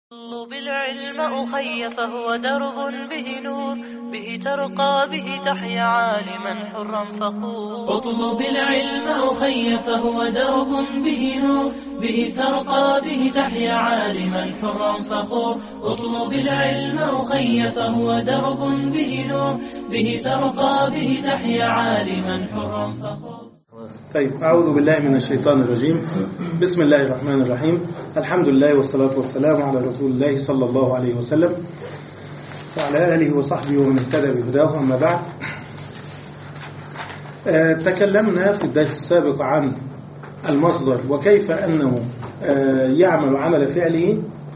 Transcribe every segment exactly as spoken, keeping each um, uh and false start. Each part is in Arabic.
اطلب العلم أخي فهو درب به نور، به ترقى به تحيا عالما حرا فخور. اطلب العلم أخي فهو درب به نور، به ترقى به تحيا عالما حرا فخور. اطلب العلم أخي فهو درب به نور، به ترقى به تحيا عالما حرا فخور. طيب، أعوذ بالله من الشيطان الرجيم. بسم الله الرحمن الرحيم. الحمد لله والصلاة والسلام على رسول الله صلى الله عليه وسلم وعلى آله وصحبه ومن اهتدى بهداه. أما بعد، آه تكلمنا في الدرس السابق عن المصدر وكيف أنه آه يعمل عمل فعله،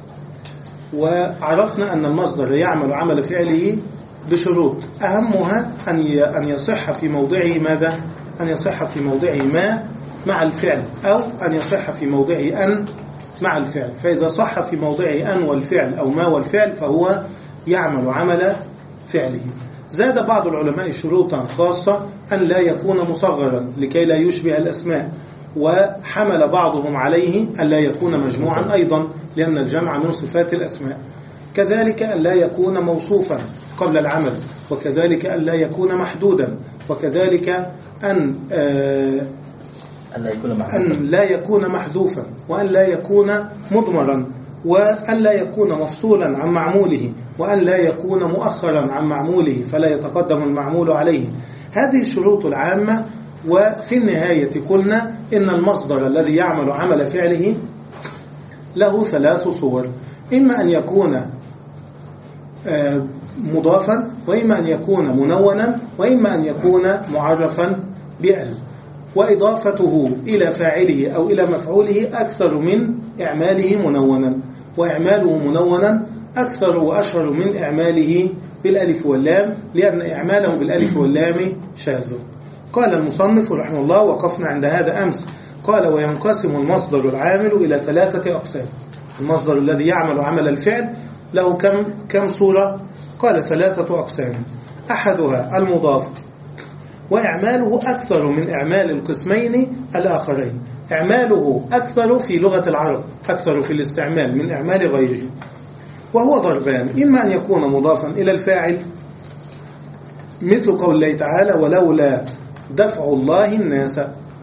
وعرفنا أن المصدر يعمل عمل فعله بشروط أهمها أن يصح في موضعه ماذا؟ أن يصح في موضعه ما مع الفعل، أو أن يصح في موضعه أن مع الفعل. فإذا صح في موضعه أن والفعل أو ما والفعل فهو يعمل عمل فعله. زاد بعض العلماء شروطا خاصة: أن لا يكون مصغرا لكي لا يشبه الأسماء، وحمل بعضهم عليه أن لا يكون مجموعا أيضا لأن الجمع من صفات الأسماء. كذلك أن لا يكون موصوفا قبل العمل، وكذلك أن لا يكون محدودا، وكذلك أن آه أن لا يكون محذوفا، وأن لا يكون مضمرا، وأن لا يكون مفصولا عن معموله، وأن لا يكون مؤخرا عن معموله فلا يتقدم المعمول عليه. هذه الشروط العامة. وفي النهاية قلنا إن المصدر الذي يعمل عمل فعله له ثلاث صور: إما أن يكون آه مضافا، وإما أن يكون منونا، وإما أن يكون معرفا بأل. وإضافته إلى فاعله أو إلى مفعوله أكثر من إعماله منونا، وإعماله منونا أكثر وأشهر من إعماله بالألف واللام، لأن إعماله بالألف واللام شاذ. قال المصنف رحمه الله، وقفنا عند هذا أمس، قال: وينقسم المصدر العامل إلى ثلاثة أقسام. المصدر الذي يعمل عمل الفعل له كم كم صورة؟ قال: ثلاثة أقسام. أحدها المضاف، وإعماله أكثر من إعمال القسمين الآخرين. إعماله أكثر في لغة العرب، أكثر في الاستعمال من إعمال غيره، وهو ضربان: إما أن يكون مضافا إلى الفاعل، مثل قول الله تعالى: ولولا دفع الله الناس.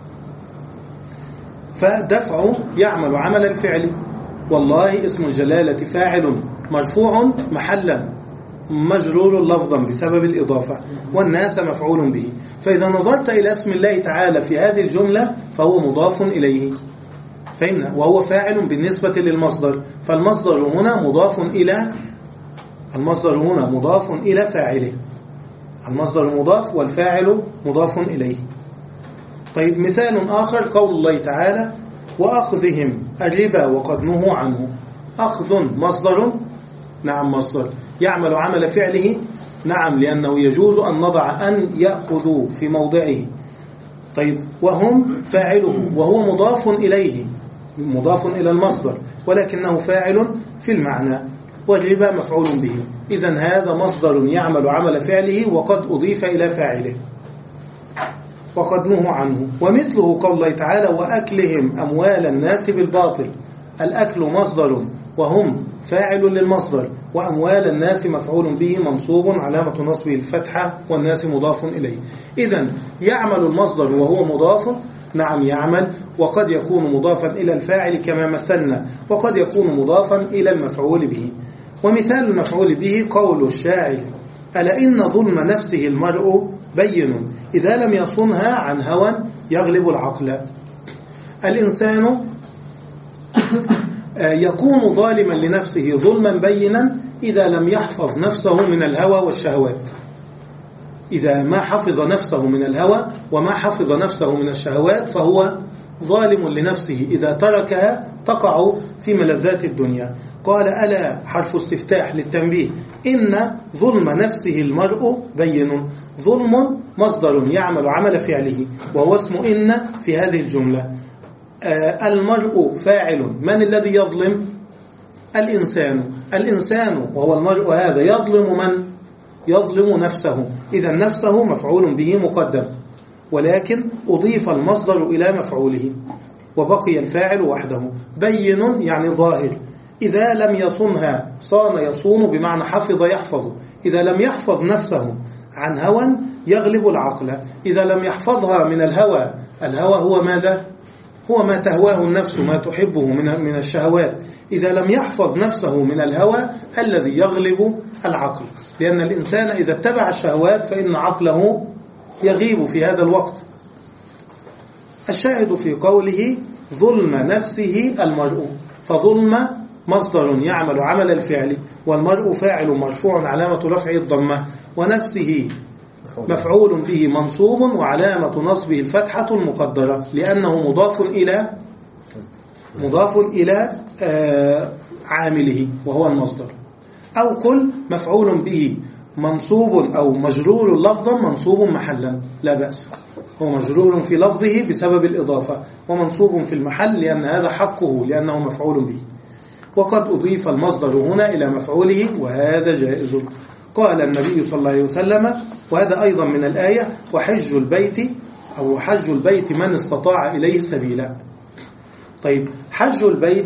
فدفع يعمل عمل الفعل، والله اسم الجلالة فاعل مرفوع محلا مجرور لفظا بسبب الإضافة، والناس مفعول به. فإذا نظرت إلى اسم الله تعالى في هذه الجملة فهو مضاف إليه، فهمنا؟ وهو فاعل بالنسبة للمصدر، فالمصدر هنا مضاف إلى المصدر هنا مضاف إلى فاعله. المصدر مضاف والفاعل مضاف إليه. طيب، مثال آخر قول الله تعالى: وأخذهم الربا وقد نهوا عنه. أخذ مصدر، نعم مصدر يعمل عمل فعله، نعم، لأنه يجوز أن نضع أن يأخذوا في موضعه. طيب، وهم فاعله، وهو مضاف إليه، مضاف إلى المصدر، ولكنه فاعل في المعنى، والربا مفعول به. إذن هذا مصدر يعمل عمل فعله وقد أضيف إلى فاعله، وقد نهوا عنه. ومثله قول الله تعالى: وأكلهم أموال الناس بالباطل. الأكل مصدر وهم فاعل للمصدر، وأموال الناس مفعول به منصوب علامة نصبه الفتحة، والناس مضاف إليه. إذن يعمل المصدر وهو مضاف، نعم يعمل، وقد يكون مضافا إلى الفاعل كما مثلنا، وقد يكون مضافا إلى المفعول به. ومثال المفعول به قول الشاعر: ألا إن ظلم نفسه المرء بين، إذا لم يصنها عن هوى يغلب العقل. الإنسان يكون ظالما لنفسه ظلما بينا إذا لم يحفظ نفسه من الهوى والشهوات. إذا ما حفظ نفسه من الهوى وما حفظ نفسه من الشهوات فهو ظالم لنفسه، إذا تركها تقع في ملذات الدنيا. قال: ألا حرف استفتاح للتنبيه، إن ظلم نفسه المرء بين. ظلم مصدر يعمل عمل فعله، وهو اسم إن في هذه الجملة. آه المرء فاعل، من الذي يظلم؟ الإنسان. الإنسان وهو المرء هذا يظلم من؟ يظلم نفسه. إذا نفسه مفعول به مقدم، ولكن أضيف المصدر إلى مفعوله، وبقي الفاعل وحده. بين يعني ظاهر. إذا لم يصنها، صان يصون بمعنى حفظ يحفظ، إذا لم يحفظ نفسه عن هوى يغلب العقل، إذا لم يحفظها من الهوى، الهوى هو ماذا؟ هو ما تهواه النفس، ما تحبه من من الشهوات، إذا لم يحفظ نفسه من الهوى الذي يغلب العقل، لأن الإنسان إذا اتبع الشهوات فإن عقله يغيب في هذا الوقت. الشاهد في قوله ظلم نفسه المرء، فظلم مصدر يعمل عمل الفعل، والمرء فاعل مرفوع علامة رفعه الضمة، ونفسه مفعول به منصوب وعلامة نصبه الفتحة المقدرة لأنه مضاف إلى مضاف إلى آه عامله وهو المصدر. أو قل مفعول به منصوب أو مجرور لفظا منصوب محلا، لا بأس، هو مجرور في لفظه بسبب الإضافة ومنصوب في المحل لأن هذا حقه لأنه مفعول به. وقد أضيف المصدر هنا إلى مفعوله وهذا جائز. قال النبي صلى الله عليه وسلم، وهذا أيضا من الآية، وحج البيت أو حج البيت من استطاع إليه سبيلا. طيب حج البيت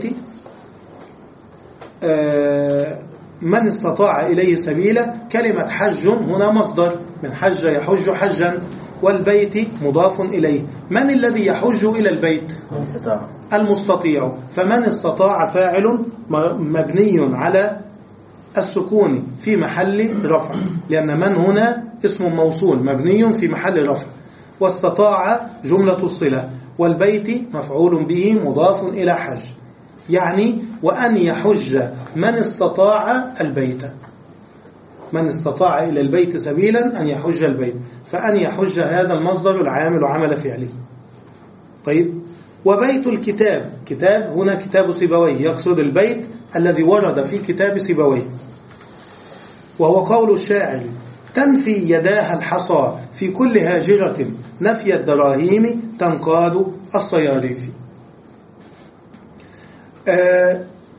آه من استطاع إليه سبيلا، كلمة حج هنا مصدر من حج يحج حجا، والبيت مضاف إليه. من الذي يحج إلى البيت؟ المستطيع، فمن استطاع فاعل مبني على السكون في محل رفع، لأن من هنا اسم موصول مبني في محل رفع، واستطاع جملة الصلة، والبيت مفعول به مضاف إلى حج، يعني وأن يحج من استطاع البيت، من استطاع إلى البيت سبيلا أن يحج البيت، فأن يحج هذا المصدر العامل عمل فعله. طيب وبيت الكتاب، كتاب هنا كتاب سيبويه، يقصد البيت الذي ورد في كتاب سيبويه، وهو قول الشاعر تنفي يداها الحصى في كل هاجرة نفي الدراهيم تنقاد الصياريف. آه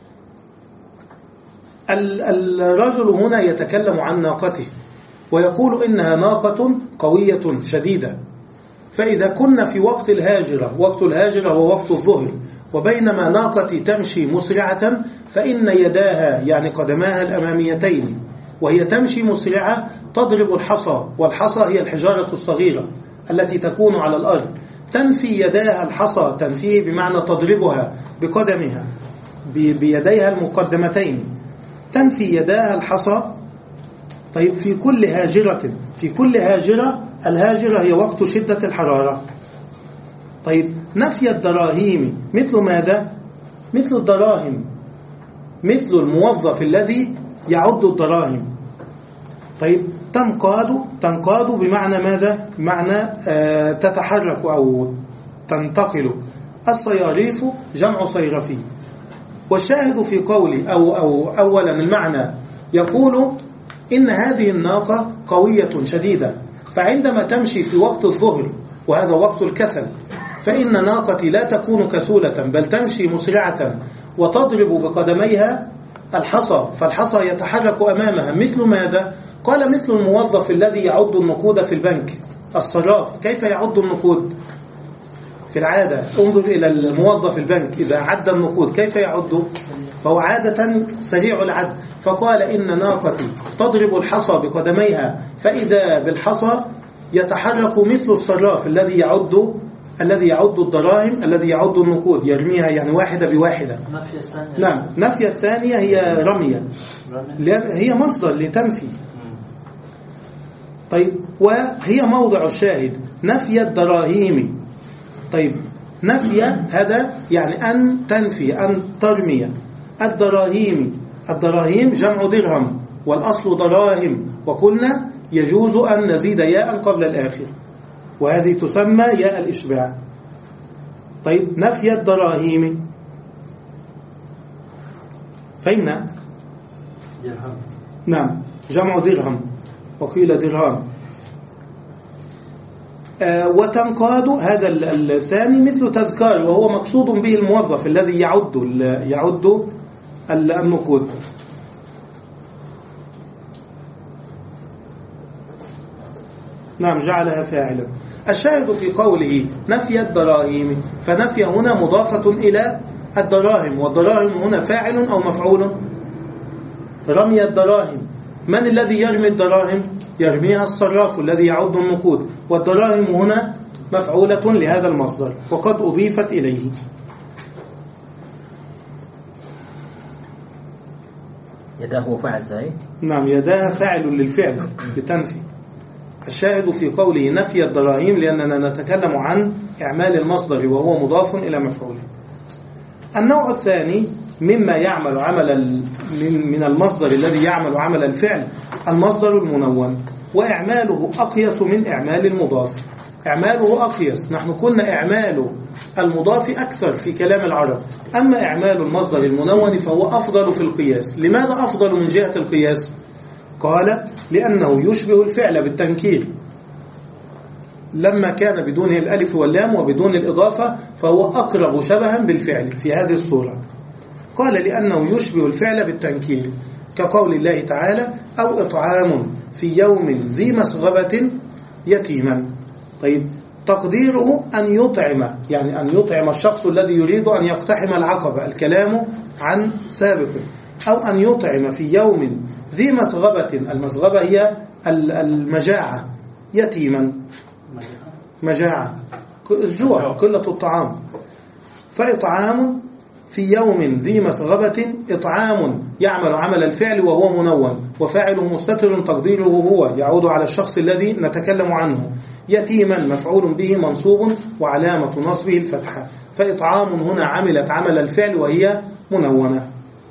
الرجل هنا يتكلم عن ناقته ويقول إنها ناقة قوية شديدة، فإذا كنا في وقت الهاجرة، وقت الهاجرة هو وقت الظهر، وبينما ناقتي تمشي مسرعة فإن يداها يعني قدماها الأماميتين وهي تمشي مسرعة تضرب الحصى، والحصى هي الحجارة الصغيرة التي تكون على الأرض، تنفي يداها الحصى، تنفيه بمعنى تضربها بقدمها بيديها المقدمتين، تنفي يداها الحصى. طيب في كل هاجرة، في كل هاجرة، الهاجرة هي وقت شدة الحرارة. طيب نفي الدراهيم مثل ماذا؟ مثل الدراهم، مثل الموظف الذي يعد الدراهم. طيب تنقاد، تنقاد بمعنى ماذا؟ بمعنى آه تتحرك أو تنتقل. الصياريف جمع صيرفي. والشاهد في قولي أو, أو أولا المعنى يقول إن هذه الناقة قوية شديدة، فعندما تمشي في وقت الظهر وهذا وقت الكسل فإن ناقتي لا تكون كسولة بل تمشي مسرعة وتضرب بقدميها الحصى، فالحصى يتحرك أمامها. مثل ماذا؟ قال مثل الموظف الذي يعد النقود في البنك، الصراف كيف يعد النقود؟ في العادة انظر إلى الموظف البنك إذا عد النقود كيف يعد؟ فهو عادة سريع العد. فقال إن ناقتي تضرب الحصى بقدميها، فإذا بالحصى يتحرك مثل الصراف الذي يعد الذي يعد الدراهم، الذي يعد النقود، يرميها يعني واحدة بواحدة. نفي الثانية. نعم، نفي الثانية هي رمية، هي مصدر لتنفي. طيب وهي موضع الشاهد نفي الدراهيم. طيب نفي هذا يعني أن تنفي، أن ترمي. الدراهيم، الدراهيم جمع درهم والأصل دراهم، وقلنا يجوز أن نزيد ياء قبل الآخر وهذه تسمى ياء الإشباع. طيب نفي الدراهيم فإن درهم، نعم جمع درهم وقيل درهم. آه وتنقاد هذا الثاني مثل تذكار، وهو مقصود به الموظف الذي يعد يعد النقود. نعم جعلها فاعلا. الشاهد في قوله نفي الدراهم، فنفي هنا مضافة إلى الدراهم، والدراهم هنا فاعل أو مفعول؟ رمي الدراهم، من الذي يرمي الدراهم؟ يرميها الصراف الذي يعد النقود، والدراهم هنا مفعولة لهذا المصدر وقد أضيفت إليه. يداه فاعل زي؟ نعم، يداه فاعل للفعل لتنفي. الشاهد في قوله نفي الدراهم لأننا نتكلم عن إعمال المصدر وهو مضاف إلى مفعوله. النوع الثاني مما يعمل عمل من المصدر الذي يعمل عمل الفعل المصدر المنون، وإعماله أقيس من إعمال المضاف. إعماله أقيس، نحن قلنا إعمال المضاف أكثر في كلام العرب، أما إعمال المصدر المنون فهو أفضل في القياس. لماذا أفضل من جهة القياس؟ قال لأنه يشبه الفعل بالتنكير، لما كان بدون الألف واللام وبدون الإضافة فهو أقرب شبها بالفعل في هذه الصورة. قال لأنه يشبه الفعل بالتنكير، كقول الله تعالى أو إطعام في يوم ذي مسغبة يتيما. طيب تقديره أن يطعم، يعني أن يطعم الشخص الذي يريد أن يقتحم العقبة، الكلام عن سابق، أو أن يطعم في يوم ذي مسغبة، المسغبة هي المجاعة، يتيما مجاعة الجوع قلة الطعام. فإطعام في يوم ذي مسغبة، إطعام يعمل عمل الفعل وهو منون وفاعله مستتر تقديره هو يعود على الشخص الذي نتكلم عنه. يتيما مفعول به منصوب وعلامة نصبه الفتحة، فإطعام هنا عملت عمل الفعل وهي منونة.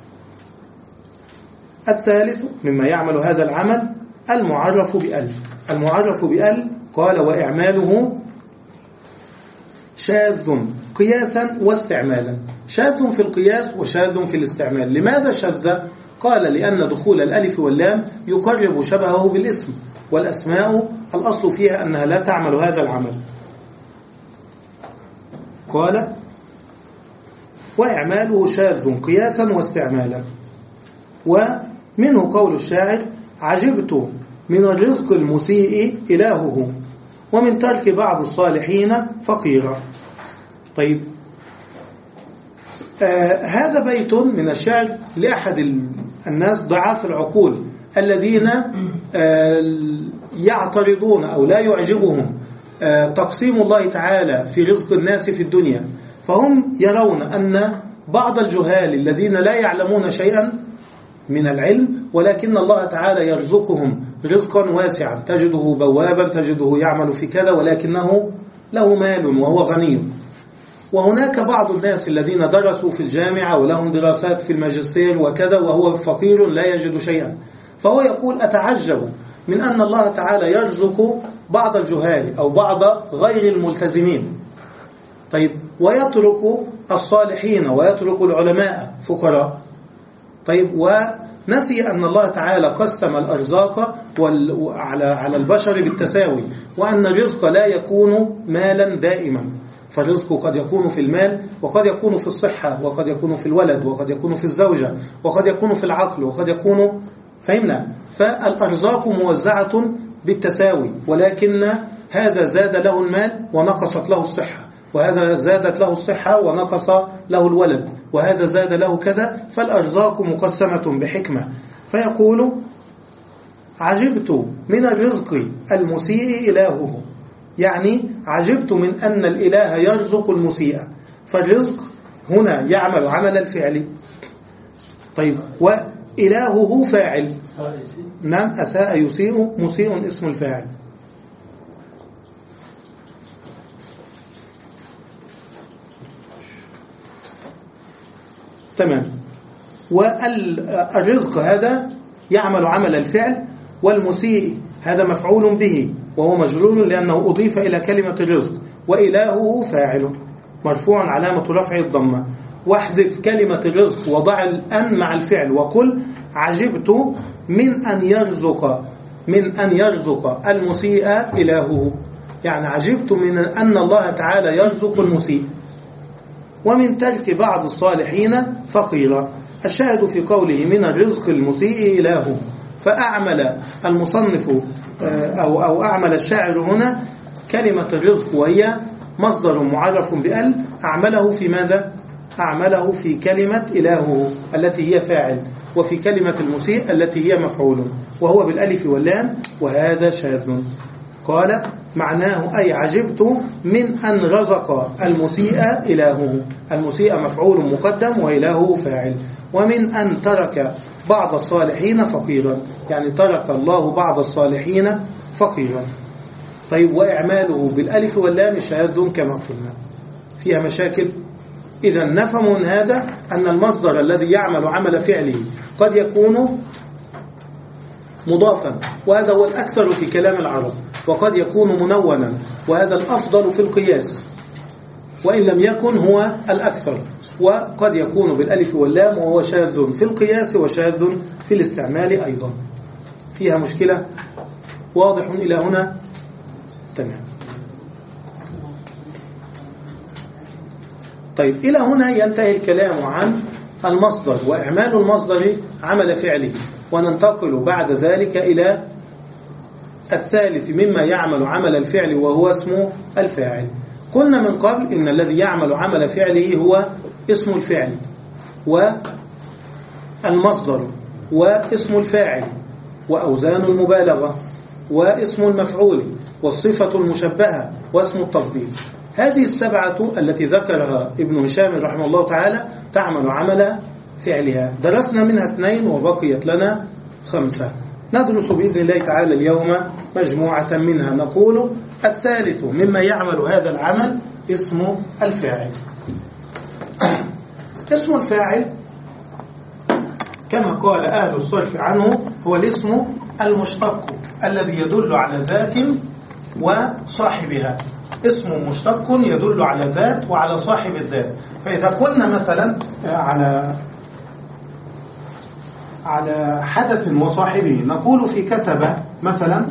الثالث مما يعمل هذا العمل المعرف بأل. المعرف بأل قال وإعماله شاذ قياسا واستعمالا. شاذ في القياس وشاذ في الاستعمال. لماذا شذ؟ قال لأن دخول الألف واللام يقرب شبهه بالاسم، والأسماء الأصل فيها أنها لا تعمل هذا العمل. قال وإعماله شاذ قياسا واستعمالا. ومنه قول الشاعر عجبت من الرزق المسيء إلهه ومن ترك بعض الصالحين فقيرا. طيب آه هذا بيت من الشعر لأحد الناس ضعاف العقول الذين آه يعترضون أو لا يعجبهم آه تقسيم الله تعالى في رزق الناس في الدنيا، فهم يرون أن بعض الجهال الذين لا يعلمون شيئا من العلم ولكن الله تعالى يرزقهم رزقا واسعا، تجده بوابا، تجده يعمل في كذا ولكنه له مال وهو غني. وهناك بعض الناس الذين درسوا في الجامعة ولهم دراسات في الماجستير وكذا وهو فقير لا يجد شيئا، فهو يقول أتعجب من أن الله تعالى يرزق بعض الجهال أو بعض غير الملتزمين، طيب ويترك الصالحين ويترك العلماء فقراء. طيب ونسي أن الله تعالى قسم الأرزاق على على البشر بالتساوي، وأن الرزق لا يكون مالا دائما، فالرزق قد يكون في المال وقد يكون في الصحة وقد يكون في الولد وقد يكون في الزوجة وقد يكون في العقل وقد يكون، فهمنا؟ فالأرزاق موزعة بالتساوي، ولكن هذا زاد له المال ونقصت له الصحة، وهذا زادت له الصحة ونقص له الولد، وهذا زاد له كذا، فالأرزاق مقسمة بحكمة. فيقول عجبت من الرزق المسيء إلهه، يعني عجبت من أن الإله يرزق المسيء، فالرزق هنا يعمل عمل الفعل. طيب وإلهه فاعل، نعم، أساء يسيء، مسيء اسم الفاعل. تمام. والرزق هذا يعمل عمل الفعل، والمسيء هذا مفعول به وهو مجرور لأنه أضيف إلى كلمة الرزق، وإلهه فاعل مرفوع علامة رفع الضمة. واحذف كلمة الرزق وضع الأن مع الفعل وقل عجبت من أن يرزق من أن يرزق المسيء إلهه، يعني عجبت من أن الله تعالى يرزق المسيء. ومن ترك بعض الصالحين فقيرا. الشاهد في قوله من الرزق المسيء إلهه، فأعمل المصنف أو أو أعمل الشاعر هنا كلمة الرزق وهي مصدر معرف بأل، أعمله في ماذا؟ أعمله في كلمة إلهه التي هي فاعل، وفي كلمة المسيء التي هي مفعول، وهو بالألف واللام، وهذا شاذ. قال معناه أي عجبت من أن رزق المسيء إلهه، المسيء مفعول مقدم وإلهه فاعل، ومن أن ترك بعض الصالحين فقيرا، يعني ترك الله بعض الصالحين فقيرا. طيب وإعماله بالألف واللام شاذ كما قلنا، فيها مشاكل. إذا نفهم من هذا أن المصدر الذي يعمل عمل فعله قد يكون مضافا، وهذا هو الأكثر في كلام العرب، وقد يكون منونا، وهذا الأفضل في القياس وإن لم يكن هو الأكثر، وقد يكون بالألف واللام، وهو شاذ في القياس وشاذ في الاستعمال أيضا. فيها مشكلة؟ واضح إلى هنا؟ تمام. طيب إلى هنا ينتهي الكلام عن المصدر وإعمال المصدر عمل فعله، وننتقل بعد ذلك إلى الثالث مما يعمل عمل الفعل وهو اسم الفاعل. قلنا من قبل إن الذي يعمل عمل فعله هو اسم الفعل والمصدر واسم الفاعل وأوزان المبالغة واسم المفعول والصفة المشبهة واسم التفضيل. هذه السبعة التي ذكرها ابن هشام رحمه الله تعالى تعمل عمل فعلها. درسنا منها اثنين وبقيت لنا خمسة، ندرس بإذن الله تعالى اليوم مجموعة منها. نقول الثالث مما يعمل هذا العمل اسم الفاعل. اسم الفاعل كما قال أهل الصرف عنه هو الاسم المشتق الذي يدل على ذات وصاحبها، اسم مشتق يدل على ذات وعلى صاحب الذات. فإذا قلنا مثلا على على حدث وصاحبه، نقول في كتب مثلا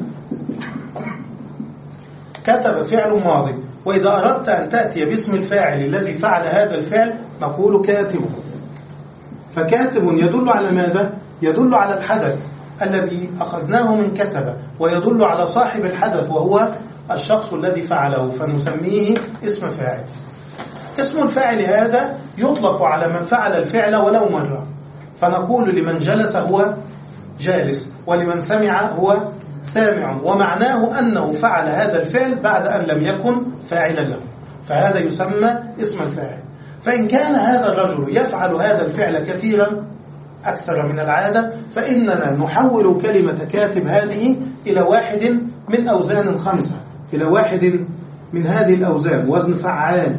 كتب فعل ماضي، وإذا أردت أن تأتي باسم الفاعل الذي فعل هذا الفعل نقول كاتب. فكاتب يدل على ماذا؟ يدل على الحدث الذي أخذناه من كتب، ويدل على صاحب الحدث وهو الشخص الذي فعله، فنسميه اسم فاعل. اسم الفاعل هذا يطلق على من فعل الفعل ولو مرة، فنقول لمن جلس هو جالس، ولمن سمع هو سامع، ومعناه أنه فعل هذا الفعل بعد أن لم يكن فاعلا له، فهذا يسمى اسم الفاعل. فإن كان هذا الرجل يفعل هذا الفعل كثيرا أكثر من العادة، فإننا نحول كلمة كاتب هذه إلى واحد من أوزان الخمسة، إلى واحد من هذه الأوزان، وزن فعال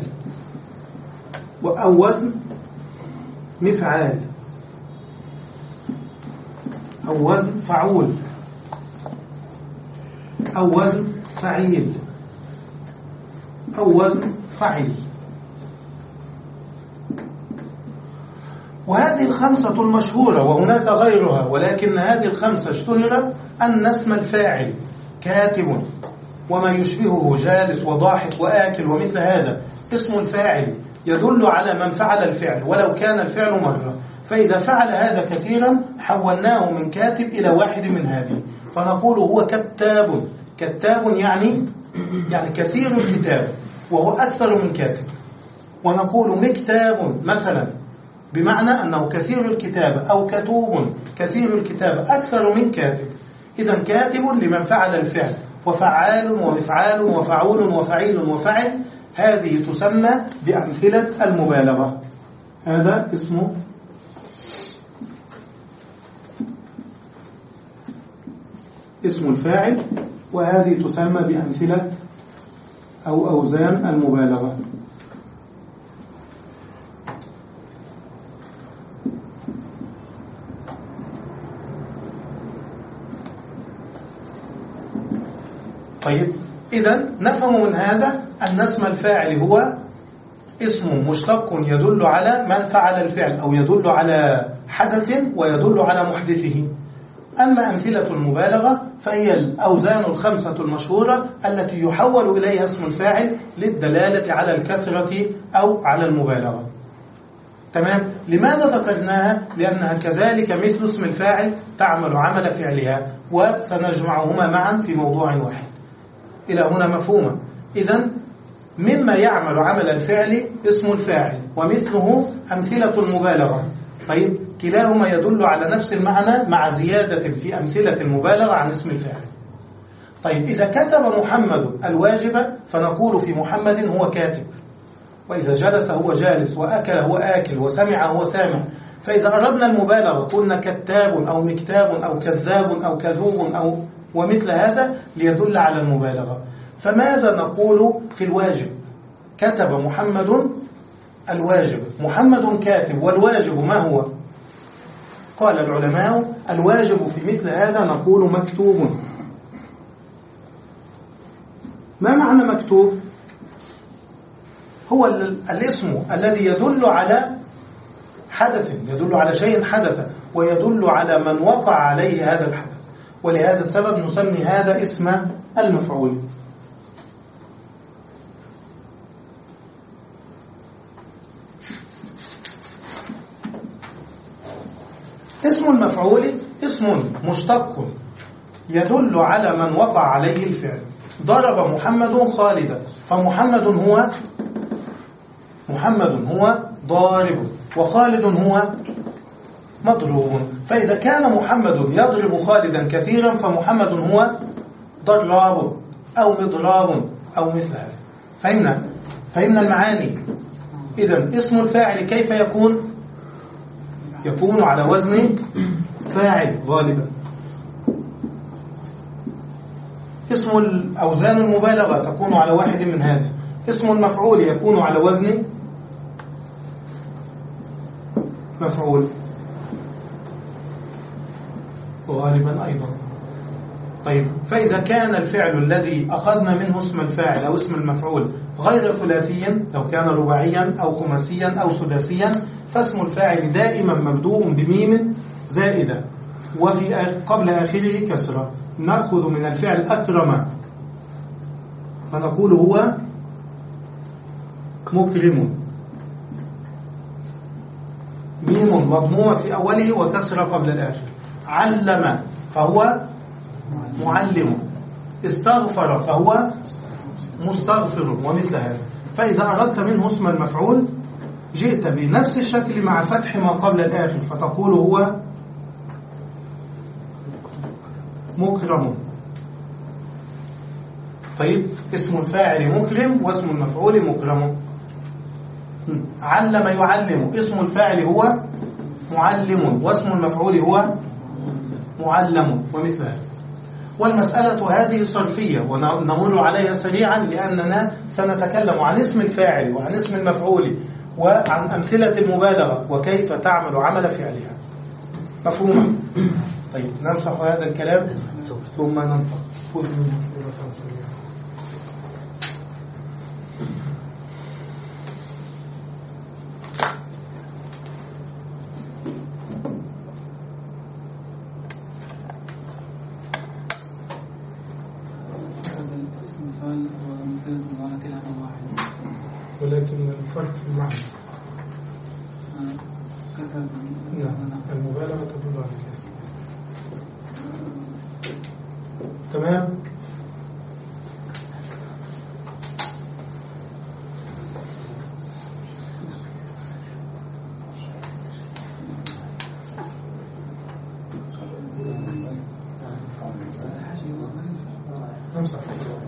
أو وزن مفعال أو وزن فعول أو وزن فعيل أو وزن فعل. وهذه الخمسة المشهورة، وهناك غيرها، ولكن هذه الخمسة اشتهرت أن اسم الفاعل كاتب وما يشبهه جالس وضاحك وآكل ومثل هذا اسم الفاعل يدل على من فعل الفعل ولو كان الفعل مرة. فإذا فعل هذا كثيرا حولناه من كاتب إلى واحد من هذه، فنقول هو كتاب. كتاب يعني يعني كثير الكتاب، وهو أكثر من كاتب. ونقول مكتاب مثلا بمعنى أنه كثير الكتابة، أو كتوب كثير الكتابة أكثر من كاتب. إذا كاتب لمن فعل الفعل، وفعال ومفعال وفعول وفعيل وفعل، هذه تسمى بأمثلة المبالغة. هذا اسمه اسم الفاعل، وهذه تسمى بأمثلة أو أوزان المبالغة. طيب إذن نفهم من هذا أن اسم الفاعل هو اسم مشتق يدل على من فعل الفعل، أو يدل على حدث ويدل على محدثه. أما أمثلة المبالغة فهي الأوزان الخمسة المشهورة التي يحول إليها اسم الفاعل للدلالة على الكثرة أو على المبالغة. تمام؟ لماذا ذكرناها؟ لأنها كذلك مثل اسم الفاعل تعمل عمل فعلها، وسنجمعهما معا في موضوع واحد. إلى هنا مفهومة. إذن مما يعمل عمل الفعل اسم الفاعل، ومثله أمثلة المبالغة. طيب كلاهما يدل على نفس المعنى مع زيادة في أمثلة المبالغة عن اسم الفاعل. طيب إذا كتب محمد الواجب فنقول في محمد هو كاتب، وإذا جلس هو جالس، وأكل هو آكل، وسمع هو سامع. فإذا أردنا المبالغة قلنا كتاب أو مكتاب أو كذاب أو كذوب أو ومثل هذا ليدل على المبالغة. فماذا نقول في الواجب؟ كتب محمد الواجب، محمد كاتب، والواجب ما هو؟ قال العلماء الواجب في مثل هذا نقول مكتوب. ما معنى مكتوب؟ هو الاسم الذي يدل على حدث، يدل على شيء حدث، ويدل على من وقع عليه هذا الحدث، ولهذا السبب نسمي هذا اسم المفعول. اسم المفعول اسم مشتق يدل على من وقع عليه الفعل. ضرب محمد خالدا، فمحمد هو محمد هو ضارب، وخالد هو مضروب. فإذا كان محمد يضرب خالدا كثيرا فمحمد هو ضراب أو مضراب أو مثل هذا. فهمنا فهمنا المعاني. إذن اسم الفاعل كيف يكون؟ يكون على وزن فاعل غالبا. اسم الأوزان المبالغة تكون على واحد من هذا. اسم المفعول يكون على وزن مفعول غالبا أيضا. طيب فإذا كان الفعل الذي أخذنا منه اسم الفاعل أو اسم المفعول غير ثلاثيا، لو كان رباعيا أو خماسيا أو سداسيا، فاسم الفاعل دائما مبدوء بميم زائدة وفي قبل آخره كسرة. نأخذ من الفعل أكرم فنقول هو مكرم، ميم مضمومة في أوله وكسرة قبل الآخر. علم فهو معلم، استغفر فهو مستغفر ومثل هذا. فإذا أردت منه اسم المفعول جئت بنفس الشكل مع فتح ما قبل الآخر فتقول هو مكرم. طيب اسم الفاعل مكرم واسم المفعول مكرم. علم يعلم، اسم الفاعل هو معلم واسم المفعول هو معلم ومثل هذا. والمسألة هذه صرفية ونمر عليها سريعا لأننا سنتكلم عن اسم الفاعل وعن اسم المفعول وعن أمثلة المبالغة وكيف تعمل عمل فعلها. مفهوم؟ طيب نمسح هذا الكلام ثم ننطق. ولكن الفرق في المعنى. كذا نعم المبالغة تدل على كذا. تمام. نمسح.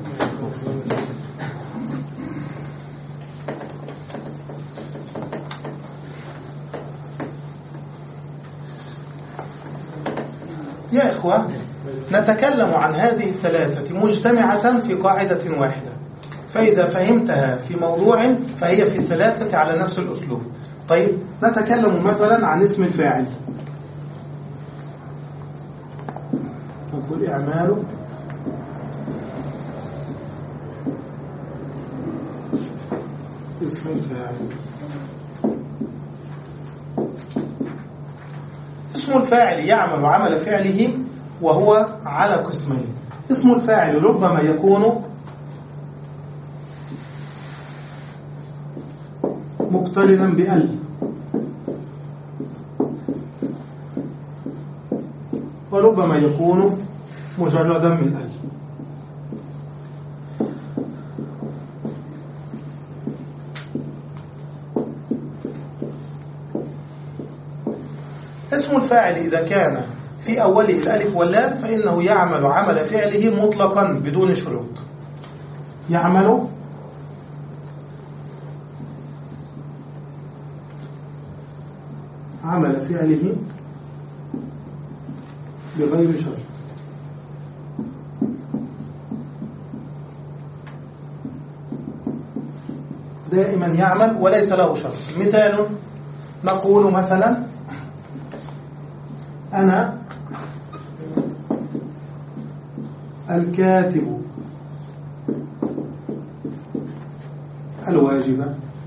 يا إخوة نتكلم عن هذه الثلاثة مجتمعة في قاعدة واحدة، فإذا فهمتها في موضوع فهي في الثلاثة على نفس الأسلوب. طيب نتكلم مثلا عن اسم الفاعل. نقول إعمال اسم الفاعل. اسم الفاعل يعمل عمل فعله وهو على قسمين. اسم الفاعل ربما يكون مقترنا بأل، وربما يكون مجردا من أل. الفاعل إذا كان في أوله الألف واللام فإنه يعمل عمل فعله مطلقا بدون شروط. يعمل عمل فعله بغير شرط. دائما يعمل وليس له شرط. مثال نقول مثلا أنا الكاتب الواجب.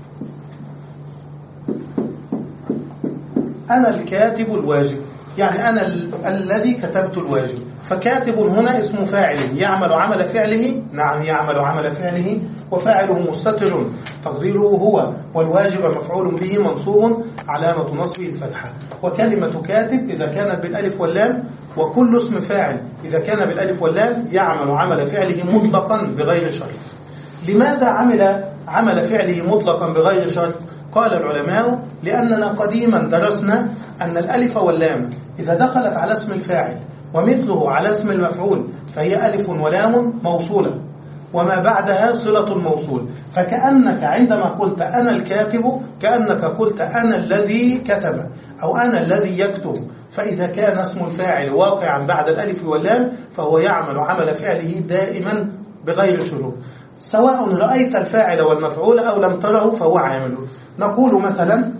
أنا الكاتب الواجب يعني أنا ال الذي كتبت الواجب. فكاتب هنا اسم فاعل يعمل عمل فعله. نعم يعمل عمل فعله وفاعله مستتر تقديره هو، والواجب مفعول به منصوب علامة نصبه الفتحة. وكلمة كاتب إذا كانت بالألف واللام، وكل اسم فاعل إذا كان بالألف واللام يعمل عمل فعله مطلقا بغير شرط. لماذا عمل عمل فعله مطلقا بغير شرط؟ قال العلماء لأننا قديما درسنا أن الألف واللام إذا دخلت على اسم الفاعل ومثله على اسم المفعول فهي ألف ولام موصولة، وما بعدها صلة الموصول. فكأنك عندما قلت أنا الكاتب كأنك قلت أنا الذي كتب أو أنا الذي يكتب. فإذا كان اسم الفاعل واقعا بعد الألف واللام فهو يعمل عمل فعله دائما بغير شروط، سواء رأيت الفاعل والمفعول أو لم تره فهو عامل. نقول مثلا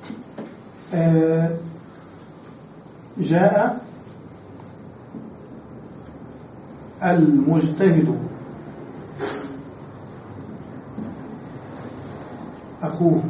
جاء المجتهد أخوه.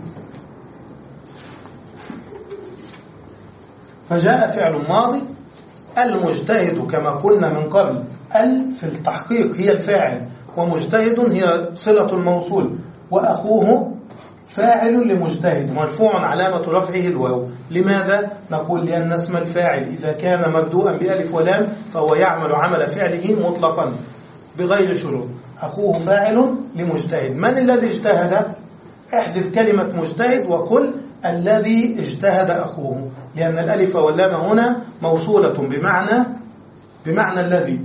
فجاء فعل ماضي. المجتهد كما قلنا من قبل ال في التحقيق هي الفاعل، ومجتهد هي صلة الموصول، وأخوه فاعل لمجتهد مرفوع علامة رفعه الواو. لماذا؟ نقول لأن اسم الفاعل إذا كان مبدوءا بألف ولام فهو يعمل عمل فعله مطلقا بغير شروط. أخوه فاعل لمجتهد. من الذي اجتهد؟ احذف كلمة مجتهد وقل الذي اجتهد أخوه، لأن الألف واللام هنا موصولة بمعنى بمعنى الذي،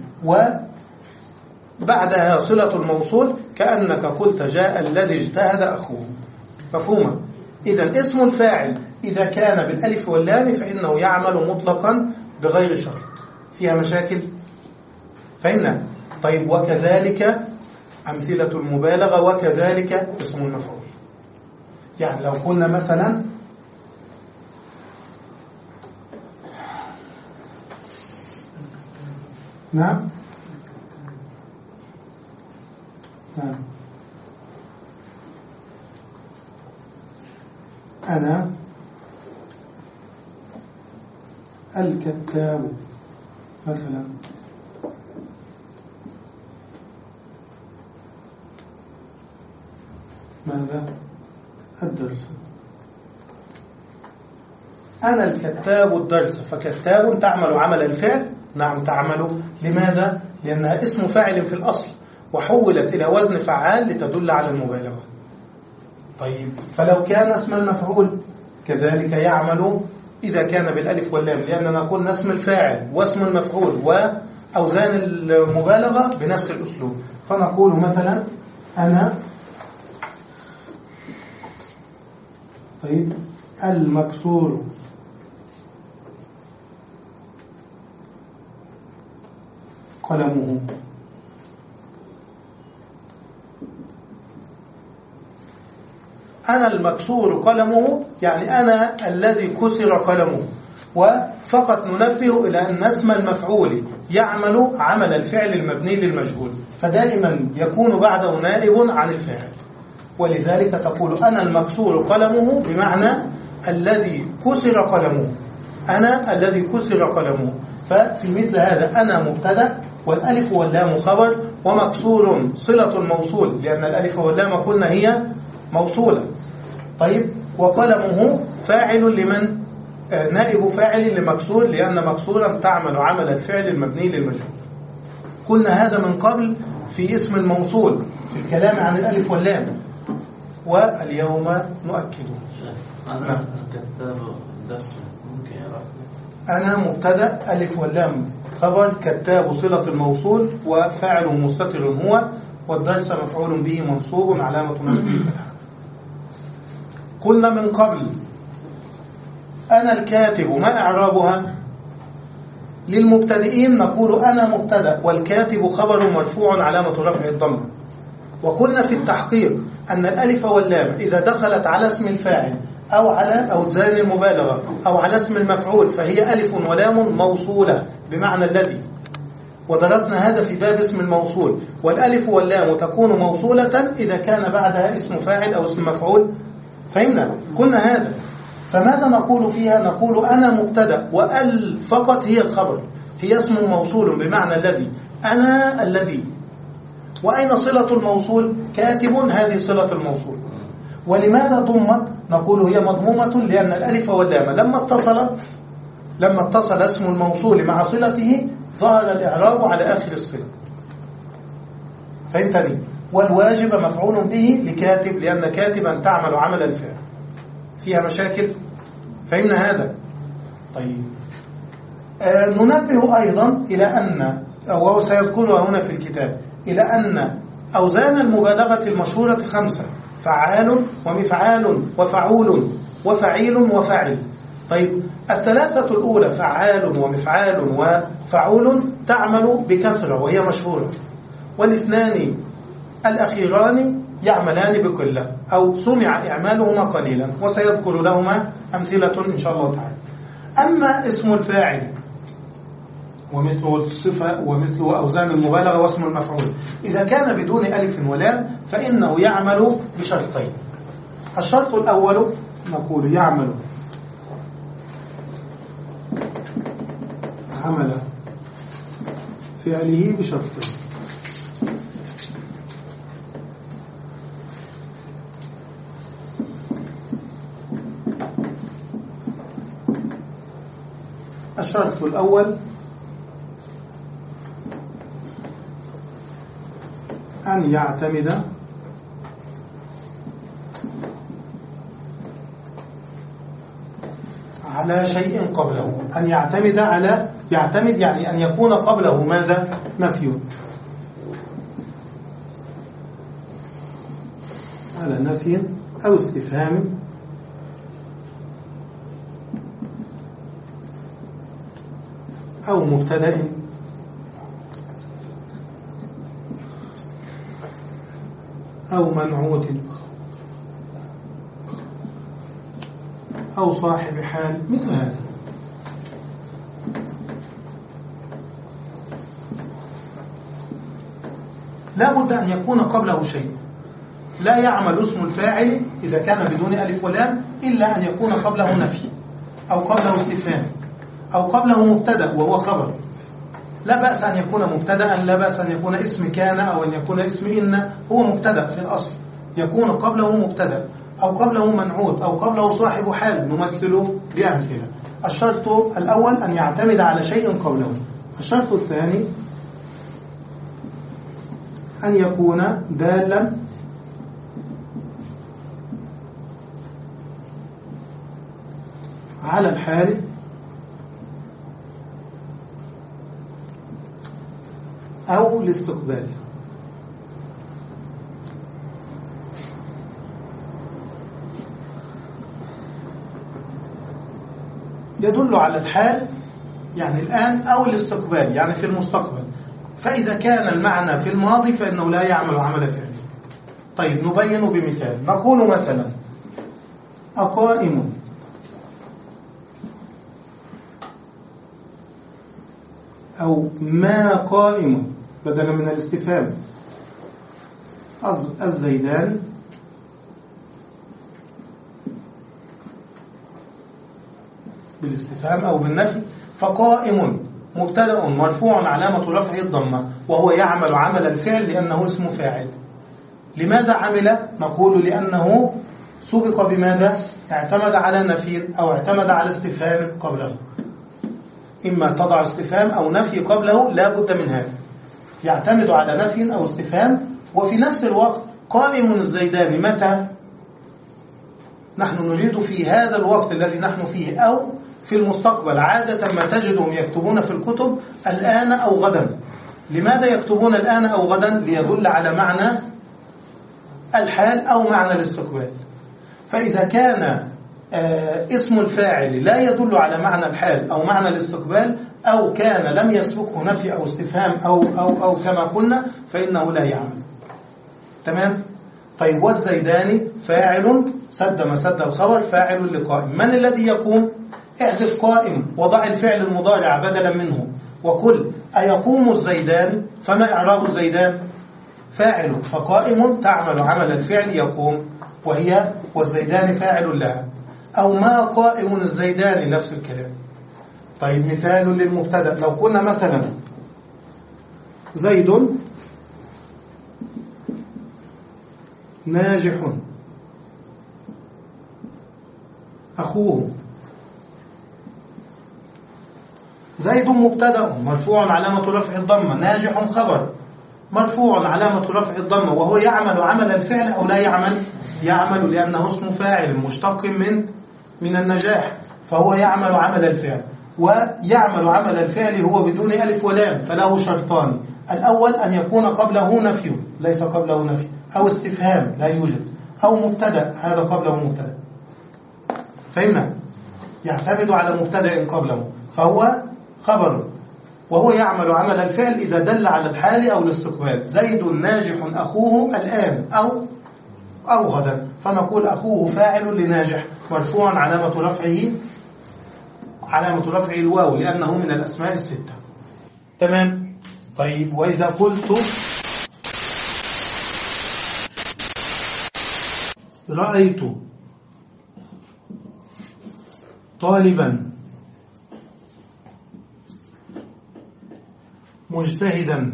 وبعدها صلة الموصول كأنك قلت جاء الذي اجتهد أخوه. مفهومة؟ إذن اسم الفاعل إذا كان بالألف واللام فإنه يعمل مطلقا بغير شرط. فيها مشاكل؟ فهمنا؟ طيب وكذلك أمثلة المبالغة، وكذلك اسم المفعول. يعني لو قلنا مثلا نعم نعم أنا الكتاب مثلا. ماذا؟ الدرس. أنا الكتاب الدرس. فكتاب تعمل عمل الفعل. نعم تعمل. لماذا؟ لأنها اسم فاعل في الأصل وحولت إلى وزن فعال لتدل على المبالغة. طيب فلو كان اسم المفعول كذلك يعمل إذا كان بالألف واللام، لأننا قلنا اسم الفاعل واسم المفعول وأوزان المبالغة بنفس الأسلوب. فنقول مثلا أنا طيب المكسور قلمه. أنا المكسور قلمه يعني أنا الذي كسر قلمه. وفقط ننبه إلى أن اسم المفعول يعمل عمل الفعل المبني للمجهول، فدائما يكون بعده نائب عن الفاعل. ولذلك تقول أنا المكسور قلمه بمعنى الذي كسر قلمه، أنا الذي كسر قلمه. ففي مثل هذا أنا مبتدأ والألف واللام خبر، ومكسور صلة الموصول لأن الألف واللام قلنا هي موصولة. طيب وقلمه فاعل لمن؟ آه نائب فاعل لمكسور، لأن مكسورا تعمل عمل الفعل المبني للمجهول. قلنا هذا من قبل في اسم الموصول في الكلام عن الألف واللام، واليوم نؤكده. أنا الكتاب درس ممكن يعرف أنا مبتدأ، ألف واللام خبر، كتاب صلة الموصول، وفاعل مستتر هو، والدرس مفعول به منصوب علامة نصبه الفتحة. قلنا من قبل أنا الكاتب، ما إعرابها؟ للمبتدئين نقول أنا مبتدأ والكاتب خبر مرفوع علامة رفع الضمة. وقلنا في التحقيق أن الألف واللام إذا دخلت على اسم الفاعل أو على أوزان المبالغة أو على اسم المفعول فهي ألف ولام موصولة بمعنى الذي، ودرسنا هذا في باب اسم الموصول. والألف واللام تكون موصولة إذا كان بعدها اسم فاعل أو اسم مفعول. فهمنا؟ قلنا هذا. فماذا نقول فيها؟ نقول أنا مبتدأ وأل فقط هي الخبر، هي اسم موصول بمعنى الذي، أنا الذي. وأين صلة الموصول؟ كاتب، هذه صلة الموصول. ولماذا ضمت؟ نقول هي مضمومة لأن الألف واللام لما اتصلت لما اتصل اسم الموصول مع صلته ظهر الإعراب على آخر الصلة. فهمتني؟ والواجب مفعول به لكاتب لأن كاتبا تعمل عمل الفعل. فيها مشاكل؟ فهمنا هذا؟ طيب آه ننبه أيضا إلى أن، وهو سيذكرها هنا في الكتاب، إلى أن أوزان المبالغة المشهورة خمسة: فعال ومفعال وفعول وفعيل وفعل. طيب الثلاثة الأولى فعال ومفعال وفعول تعمل بكثرة وهي مشهورة، والاثنان الأخيران يعملان بقلة أو سمع إعمالهما قليلا، وسيذكر لهما أمثلة إن شاء الله تعالى. أما اسم الفاعل ومثل الصفة ومثل أوزان المبالغة واسم المفعول إذا كان بدون ألف ولام فإنه يعمل بشرطين. الشرط الأول نقول يعمل عمل فعله بشرطين. الشرط الأول أن يعتمد على شيء قبله. أن يعتمد على، يعتمد يعني أن يكون قبله ماذا؟ نفي، على نفي أو استفهام أو مبتدأ أو منعوت أو صاحب حال، مثل هذا. لا بد أن يكون قبله شيء. لا يعمل اسم الفاعل إذا كان بدون ألف ولام إلا أن يكون قبله نفي أو قبله استفهام أو قبله مبتدأ وهو خبر. لا بأس أن يكون مبتدأ، لا بأس أن يكون اسم كان أو أن يكون اسم إن، هو مبتدأ في الأصل، يكون قبله مبتدأ أو قبله منعوت أو قبله صاحب حال، نمثل بأمثلة. الشرط الأول أن يعتمد على شيء قبله. الشرط الثاني أن يكون دالا على الحال أو الاستقبال. يدل على الحال يعني الآن أو الاستقبال يعني في المستقبل. فإذا كان المعنى في الماضي فإنه لا يعمل عمل فعلي. طيب نبين بمثال، نقول مثلا أقائم أو ما قائم بدلا من الاستفهام، الزيدان بالاستفهام أو بالنفي، فقائم مبتدأ مرفوع علامة رفعه الضمة وهو يعمل عمل الفعل لأنه اسم فاعل. لماذا عمل؟ نقول لأنه سبق بماذا؟ اعتمد على نفي أو اعتمد على استفهام قبله. إما تضع استفهام أو نفي قبله، لا بد من هذا، يعتمد على نفي أو استفهام. وفي نفس الوقت قائم الزيدان متى؟ نحن نريد في هذا الوقت الذي نحن فيه، أو في المستقبل عادة ما تجدهم يكتبون في الكتب الآن أو غدا. لماذا يكتبون الآن أو غدا؟ ليدل على معنى الحال أو معنى الاستقبال. فإذا كان اسم الفاعل لا يدل على معنى الحال أو معنى الاستقبال، أو كان لم يسبقه نفي أو استفهام أو, أو, أو كما قلنا، فإنه لا يعمل. تمام؟ طيب، والزيداني فاعل سد مسد الخبر فاعل لقائم. من الذي يقوم؟ احذف قائم وضع الفعل المضارع بدلا منه وقل أيقوم الزيدان. فما إعراب الزيدان؟ فاعل، فقائم تعمل عمل الفعل يقوم، وهي والزيدان فاعل لها. أو ما قائم الزيدان، نفس الكلام. طيب، مثال للمبتدأ، لو كنا مثلا زيد ناجح أخوه. زيد مبتدأ مرفوع علامة رفع الضمة، ناجح خبر مرفوع علامة رفع الضمة، وهو يعمل عمل الفعل أو لا يعمل؟ يعمل، لأنه اسم فاعل مشتق من من النجاح، فهو يعمل عمل الفعل. ويعمل عمل الفعل هو بدون ألف ولام، فله شرطان: الأول أن يكون قبله نفي، ليس قبله نفي، أو استفهام لا يوجد، أو مبتدأ هذا قبله مبتدأ. فهمنا؟ يعتمد على مبتدأ قبله، فهو خبر، وهو يعمل عمل الفعل إذا دل على الحال أو الاستقبال. زيد ناجح أخوه الآن أو أو غدا، فنقول أخوه فاعل لناجح مرفوع علامة رفعه علامة رفعه الواو، لأنه من الأسماء الستة. تمام؟ طيب، وإذا قلت رأيت طالبا مجتهدا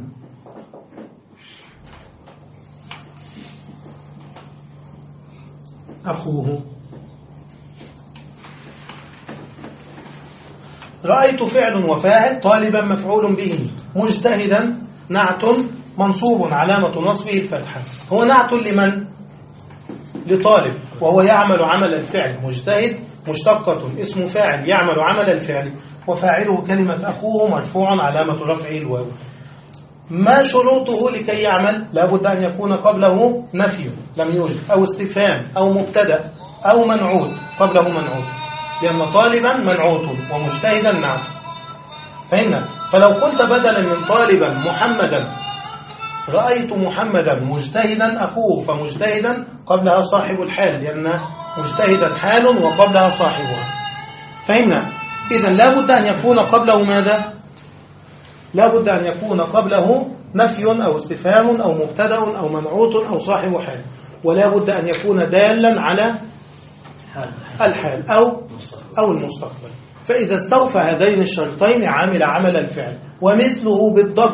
أخوه. رأيت فعل وفاعل، طالبا مفعول به، مجتهدا نعت منصوب علامة نصبه الفتحة. هو نعت لمن؟ لطالب، وهو يعمل عمل الفعل. مجتهد مشتقة اسم فاعل يعمل عمل الفعل، وفاعله كلمة أخوه مرفوع علامة رفعه الواو. ما شروطه لكي يعمل؟ لابد أن يكون قبله نفي لم يوجد، أو استفهام، أو مبتدأ، أو منعوت قبله منعوت، لأن طالبا منعوت ومجتهدا نعت. فهمنا؟ فلو قلت بدلا من طالبا محمدا رأيت محمدا مجتهدا أخوه، فمجتهدا قبلها صاحب الحال، لأن مجتهدا حال وقبلها صاحبها. فهمنا؟ إذن لابد أن يكون قبله ماذا؟ لابد أن يكون قبله نفي أو استفهام أو مبتدأ أو منعوت أو صاحب حال، ولا بد أن يكون دالا على الحال أو أو المستقبل. فإذا استوفى هذين الشرطين عمل عمل الفعل. ومثله بالضبط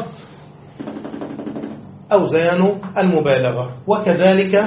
أوزان المبالغة. وكذلك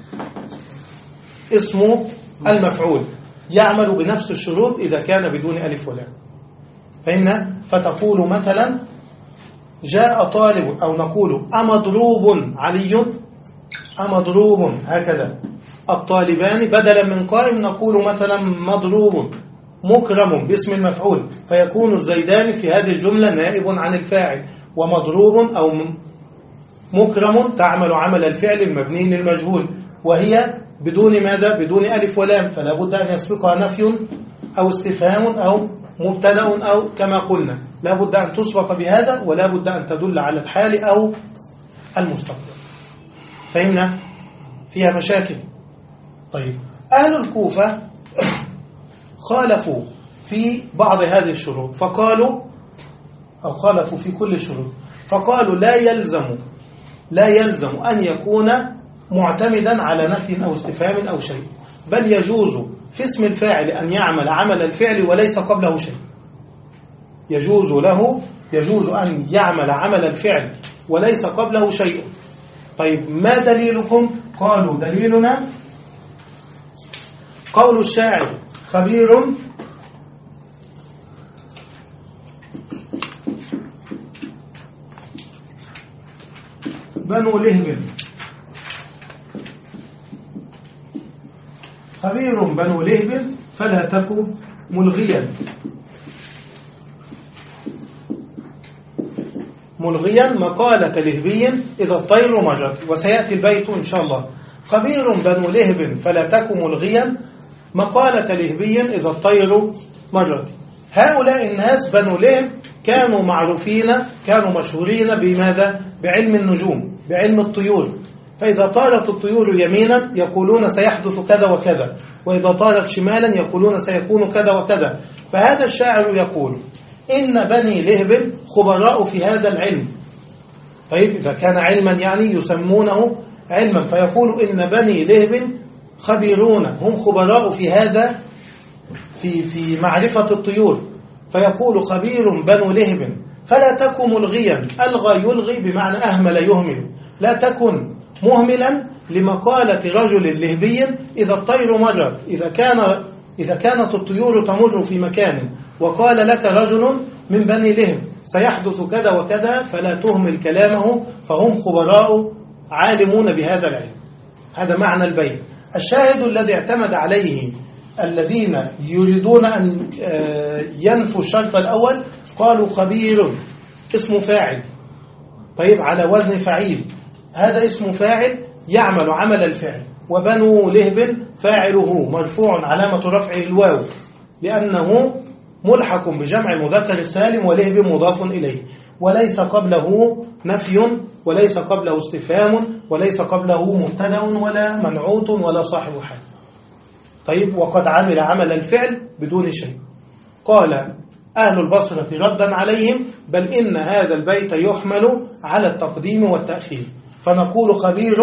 اسم المفعول يعمل بنفس الشروط إذا كان بدون ألف ولام. فإن فتقول مثلا جاء طالب، أو نقول أمضروب علي، أمضروب هكذا. الطالبان بدلا من قائم نقول مثلا مضروب. مكرم باسم المفعول، فيكون الزيدان في هذه الجملة نائب عن الفاعل، ومضروب أو مكرم تعمل عمل الفعل المبني للمجهول، وهي بدون ماذا؟ بدون ألف ولام، فلا بد أن يسبقها نفي أو استفهام أو مبتدأ، أو كما قلنا لا بد أن تسبق بهذا، ولا بد أن تدل على الحال أو المستقبل. فهمنا؟ فيها مشاكل. طيب، أهل الكوفة خالفوا في بعض هذه الشروط، فقالوا أو خالفوا في كل الشروط، فقالوا لا يلزم لا يلزم أن يكون معتمدا على نفي أو استفهام أو شيء، بل يجوز في اسم الفاعل أن يعمل عمل الفعل وليس قبله شيء. يجوز له يجوز أن يعمل عمل الفعل وليس قبله شيء. طيب، ما دليلكم؟ قالوا دليلنا قول الشاعر خبير بنو لهب، خبير بنو لهب فلا تكن ملغيا ملغيا مقالة لهبي إذا الطير مرت. وسيأتي البيت إن شاء الله. خبير بنو لهب فلا تك ملغيا مقالة لهبي إذا الطير مرت. هؤلاء الناس بنو لهب كانوا معروفين، كانوا مشهورين بماذا؟ بعلم النجوم، بعلم الطيور. فإذا طارت الطيور يمينا يقولون سيحدث كذا وكذا، وإذا طارت شمالا يقولون سيكون كذا وكذا. فهذا الشاعر يقول إن بني لهب خبراء في هذا العلم. طيب إذا كان علما يعني يسمونه علما، فيقول إن بني لهب خبيرون، هم خبراء في هذا، في في معرفة الطيور. فيقول خبير بنو لهب فلا تكن ملغيا. ألغى يلغي بمعنى أهمل يهمل. لا تكن مهملا لمقالة رجل لهبي إذا الطير مرت. إذا كان إذا كانت الطيور تمر في مكان وقال لك رجل من بني لهب سيحدث كذا وكذا فلا تهمل كلامه، فهم خبراء عالمون بهذا العلم. هذا معنى البيت. الشاهد الذي اعتمد عليه الذين يريدون أن ينفوا الشرط الأول قالوا خبير اسم فاعل، طيب على وزن فعيل، هذا اسم فاعل يعمل عمل الفعل. وبنو لهب فاعله مرفوع علامة رفعه الواو لأنه ملحق بجمع المذكر السالم، ولهب مضاف إليه، وليس قبله نفي وليس قبله استفهام وليس قبله مبتدأ ولا منعوت ولا صاحب حال. طيب وقد عمل عمل الفعل بدون شيء. قال أهل البصرة ردا عليهم بل إن هذا البيت يحمل على التقديم والتأخير، فنقول خبير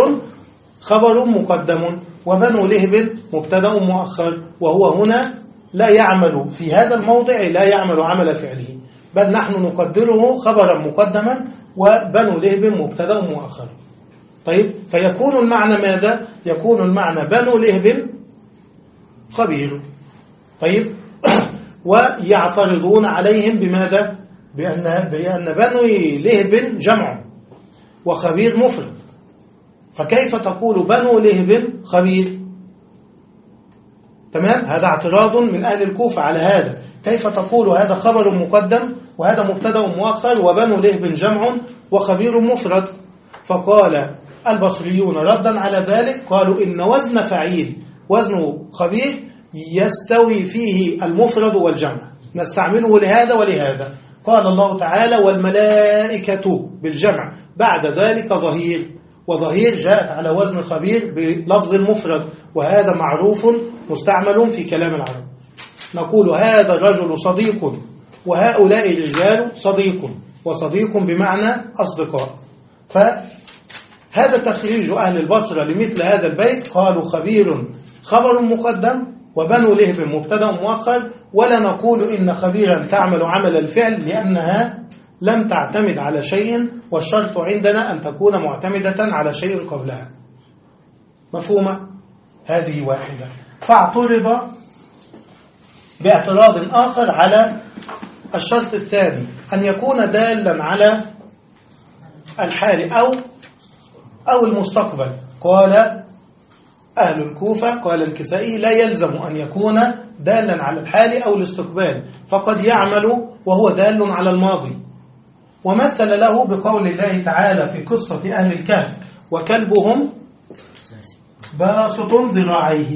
خبر مقدم وبنو لهب مبتدأ مؤخر، وهو هنا لا يعمل في هذا الموضع، لا يعمل عمل فعله، بل نحن نقدره خبرا مقدما وبنو لهب مبتدأ مؤخر. طيب فيكون المعنى ماذا؟ يكون المعنى بنو لهب خبير. طيب ويعترضون عليهم بماذا؟ بأن, بأن بنو لهب جمع وخبير مفرد، فكيف تقول بنو لهب خبير؟ تمام؟ هذا اعتراض من أهل الكوفة على هذا. كيف تقول هذا خبر مقدم وهذا مبتدأ مؤخر وبنو لهب جمع وخبير مفرد؟ فقال البصريون ردا على ذلك قالوا إن وزن فعيل وزن خبير يستوي فيه المفرد والجمع، نستعمله لهذا ولهذا. قال الله تعالى والملائكة بالجمع، بعد ذلك ظهير، وظهير جاءت على وزن خبير بلفظ المفرد، وهذا معروف مستعمل في كلام العرب. نقول هذا الرجل صديق وهؤلاء الرجال صديق، وصديق بمعنى أصدقاء. فهذا تخريج أهل البصرة لمثل هذا البيت. قالوا خبير خبر مقدم وبنو لهب مبتدأ مؤخر، ولا نقول إن خبيرا تعمل عمل الفعل لأنها لم تعتمد على شيء، والشرط عندنا أن تكون معتمدة على شيء قبلها. مفهومة؟ هذه واحدة. فاعترض باعتراض آخر على الشرط الثاني أن يكون دالا على الحال أو أو المستقبل. قال أهل الكوفة، قال الكسائي لا يلزم أن يكون دالا على الحال أو الاستقبال، فقد يعمل وهو دال على الماضي. ومثل له بقول الله تعالى في قصة أهل الكهف وكلبهم باسط ذراعيه.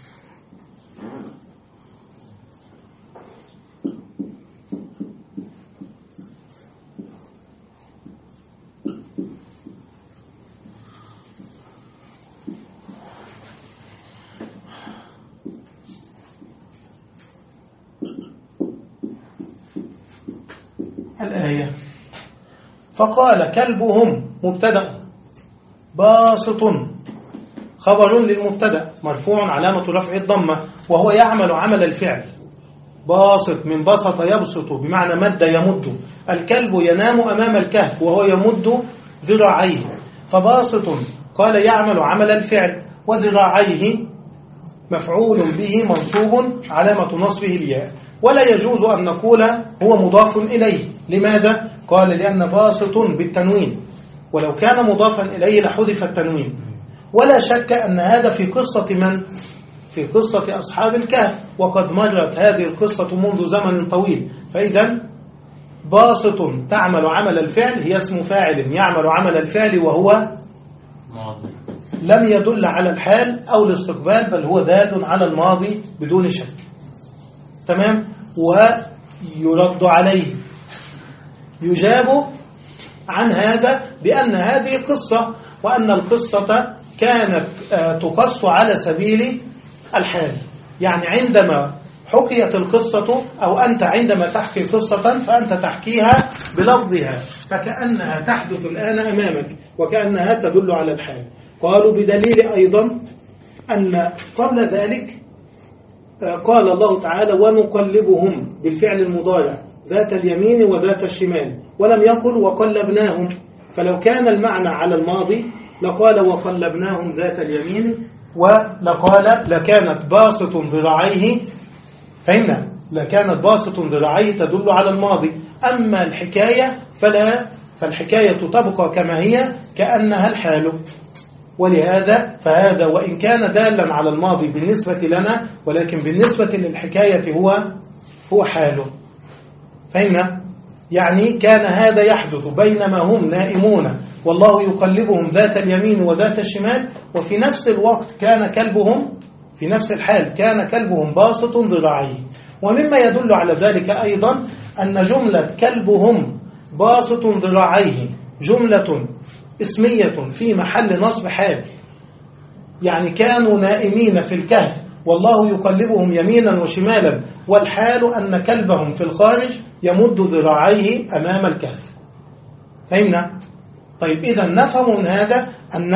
الآية فقال كلبهم مبتدأ باسط خبر للمبتدأ مرفوع علامة رفع الضمة، وهو يعمل عمل الفعل. باسط من بسط يبسط بمعنى مد يمد. الكلب ينام أمام الكهف وهو يمد ذراعيه، فباسط قال يعمل عمل الفعل، وذراعيه مفعول به منصوب علامة نصبه الياء. ولا يجوز أن نقول هو مضاف إليه. لماذا؟ قال لأن باسط بالتنوين، ولو كان مضافا إليه لحذف التنوين. ولا شك أن هذا في قصة من؟ في قصة أصحاب الكهف، وقد مرت هذه القصة منذ زمن طويل. فإذا باسط تعمل عمل الفعل هي اسم فاعل يعمل عمل الفعل، وهو لم يدل على الحال أو الاستقبال، بل هو دال على الماضي بدون شك. تمام. ويرد عليه، يجاب عن هذا بأن هذه قصة، وأن القصة كانت تقص على سبيل الحال. يعني عندما حكيت القصة، أو أنت عندما تحكي قصة فأنت تحكيها بلفظها، فكأنها تحدث الآن أمامك، وكأنها تدل على الحال. قالوا بدليل أيضا أن قبل ذلك قال الله تعالى ونقلبهم بالفعل المضارع ذات اليمين وذات الشمال، ولم يقل وقلبناهم. فلو كان المعنى على الماضي لقال وقلبناهم ذات اليمين، ولقال لكانت باسط ذراعيه، فهمنا، لكانت باسط ذراعيه تدل على الماضي. أما الحكاية فلا، فالحكاية تبقى كما هي كأنها الحال. ولهذا فهذا وإن كان دالا على الماضي بالنسبة لنا، ولكن بالنسبة للحكاية هو هو حاله. فهمنا؟ يعني كان هذا يحدث بينما هم نائمون والله يقلبهم ذات اليمين وذات الشمال، وفي نفس الوقت كان كلبهم في نفس الحال كان كلبهم باسط ذراعيه. ومما يدل على ذلك أيضا أن جملة كلبهم باسط ذراعيه جملة اسمية في محل نصب حال، يعني كانوا نائمين في الكهف والله يقلبهم يمينا وشمالا، والحال أن كلبهم في الخارج يمد ذراعيه أمام الكهف. فهمنا؟ طيب إذا نفهم من هذا أن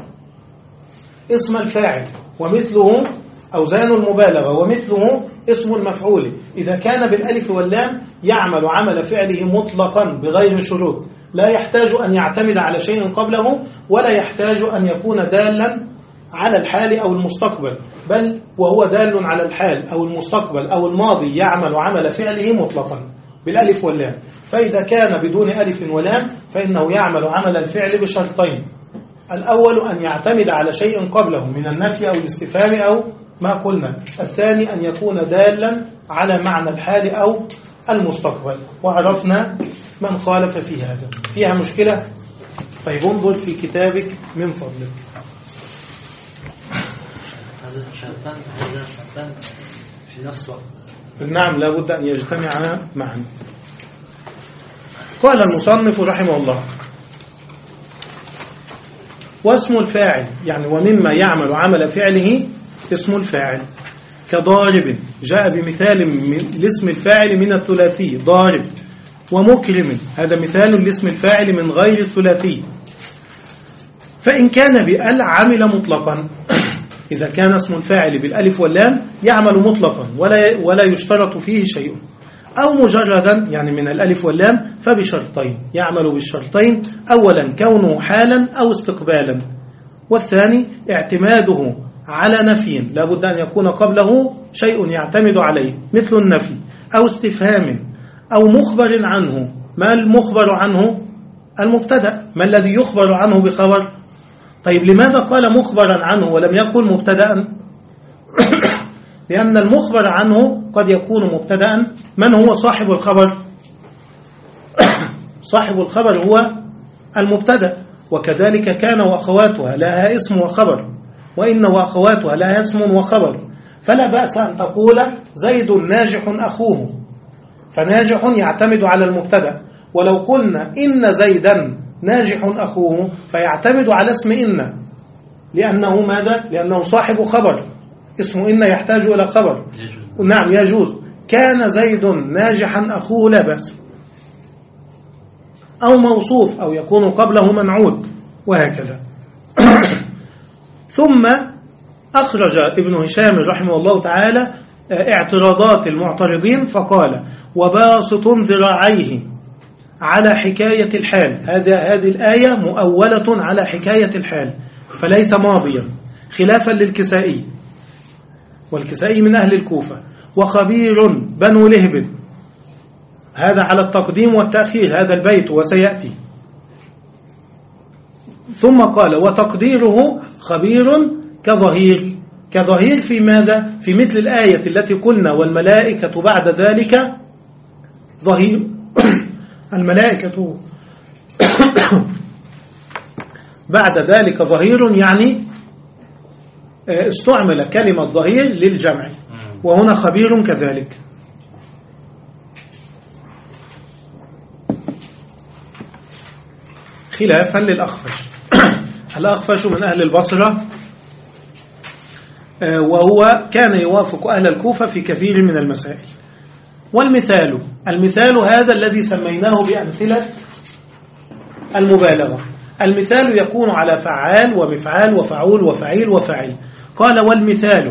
اسم الفاعل ومثله أوزان المبالغة ومثله اسم المفعول إذا كان بالألف واللام يعمل عمل فعله مطلقا بغير شروط، لا يحتاج أن يعتمد على شيء قبله، ولا يحتاج أن يكون دالا على الحال أو المستقبل، بل وهو دال على الحال أو المستقبل أو الماضي يعمل عمل فعله مطلقا بالألف واللام. فإذا كان بدون ألف ولام فإنه يعمل عمل الفعل بشرطين: الأول أن يعتمد على شيء قبله من النفي أو الاستفهام أو ما قلنا، الثاني أن يكون دالا على معنى الحال أو المستقبل. وعرفنا من خالف في هذا. فيها مشكلة؟ طيب انظر في كتابك من فضلك. هذا شرطان هذا شرطان في نفس الوقت. نعم، لابد أن يجتمعا معا. قال المصنف رحمه الله: واسم الفاعل، يعني ومما يعمل عمل فعله اسم الفاعل، كضارب جاء بمثال من لاسم الفاعل من الثلاثي ضارب، ومكرم هذا مثال لاسم الفاعل من غير الثلاثي. فإن كان بأل عمل مطلقا، إذا كان اسم الفاعل بالألف واللام يعمل مطلقا ولا ولا يشترط فيه شيء، أو مجردا يعني من الألف واللام فبشرطين، يعمل بالشرطين: أولا كونه حالا أو استقبالا، والثاني اعتماده على نفي لا بد أن يكون قبله شيء يعتمد عليه مثل النفي، أو استفهام، أو مخبر عنه. ما المخبر عنه؟ المبتدأ. ما الذي يخبر عنه بخبر؟ طيب لماذا قال مخبرا عنه ولم يكن مبتدأ؟ لأن المخبر عنه قد يكون مبتدأ. من هو صاحب الخبر؟ صاحب الخبر هو المبتدأ. وكذلك كان وأخواتها لها اسم وخبر، وإن وأخواتها لها اسم وخبر. فلا بأس أن تقول زيد ناجح أخوه، فناجح يعتمد على المبتدأ. ولو قلنا إن زيدا ناجح أخوه فيعتمد على اسم إن، لأنه ماذا؟ لأنه صاحب خبر، اسم إن يحتاج إلى خبر. نعم يجوز. كان زيد ناجحا أخوه لا بأس. أو موصوف، أو يكون قبله منعوت، وهكذا. ثم أخرج ابن هشام رحمه الله تعالى اعتراضات المعترضين فقال: وباسط ذراعيه على حكاية الحال. هذا هذه الآية مؤولة على حكاية الحال فليس ماضيا، خلافا للكسائي، والكسائي من أهل الكوفة. وخبير بنو لهب، هذا على التقديم والتأخير هذا البيت وسيأتي. ثم قال: وتقديره خبير كظهير كظهير في ماذا؟ في مثل الآية التي قلنا والملائكة بعد ذلك ظهير. الملائكة بعد ذلك ظهير، يعني استعمل كلمة ظهير للجمع، وهنا خبير كذلك. خلافا للأخفش. الأخفش من أهل البصرة، وهو كان يوافق أهل الكوفة في كثير من المسائل. والمثال المثال هذا الذي سميناه بأمثلة المبالغة. المثال يكون على فعال ومفعال وفعول وفعيل وفعيل. قال والمثال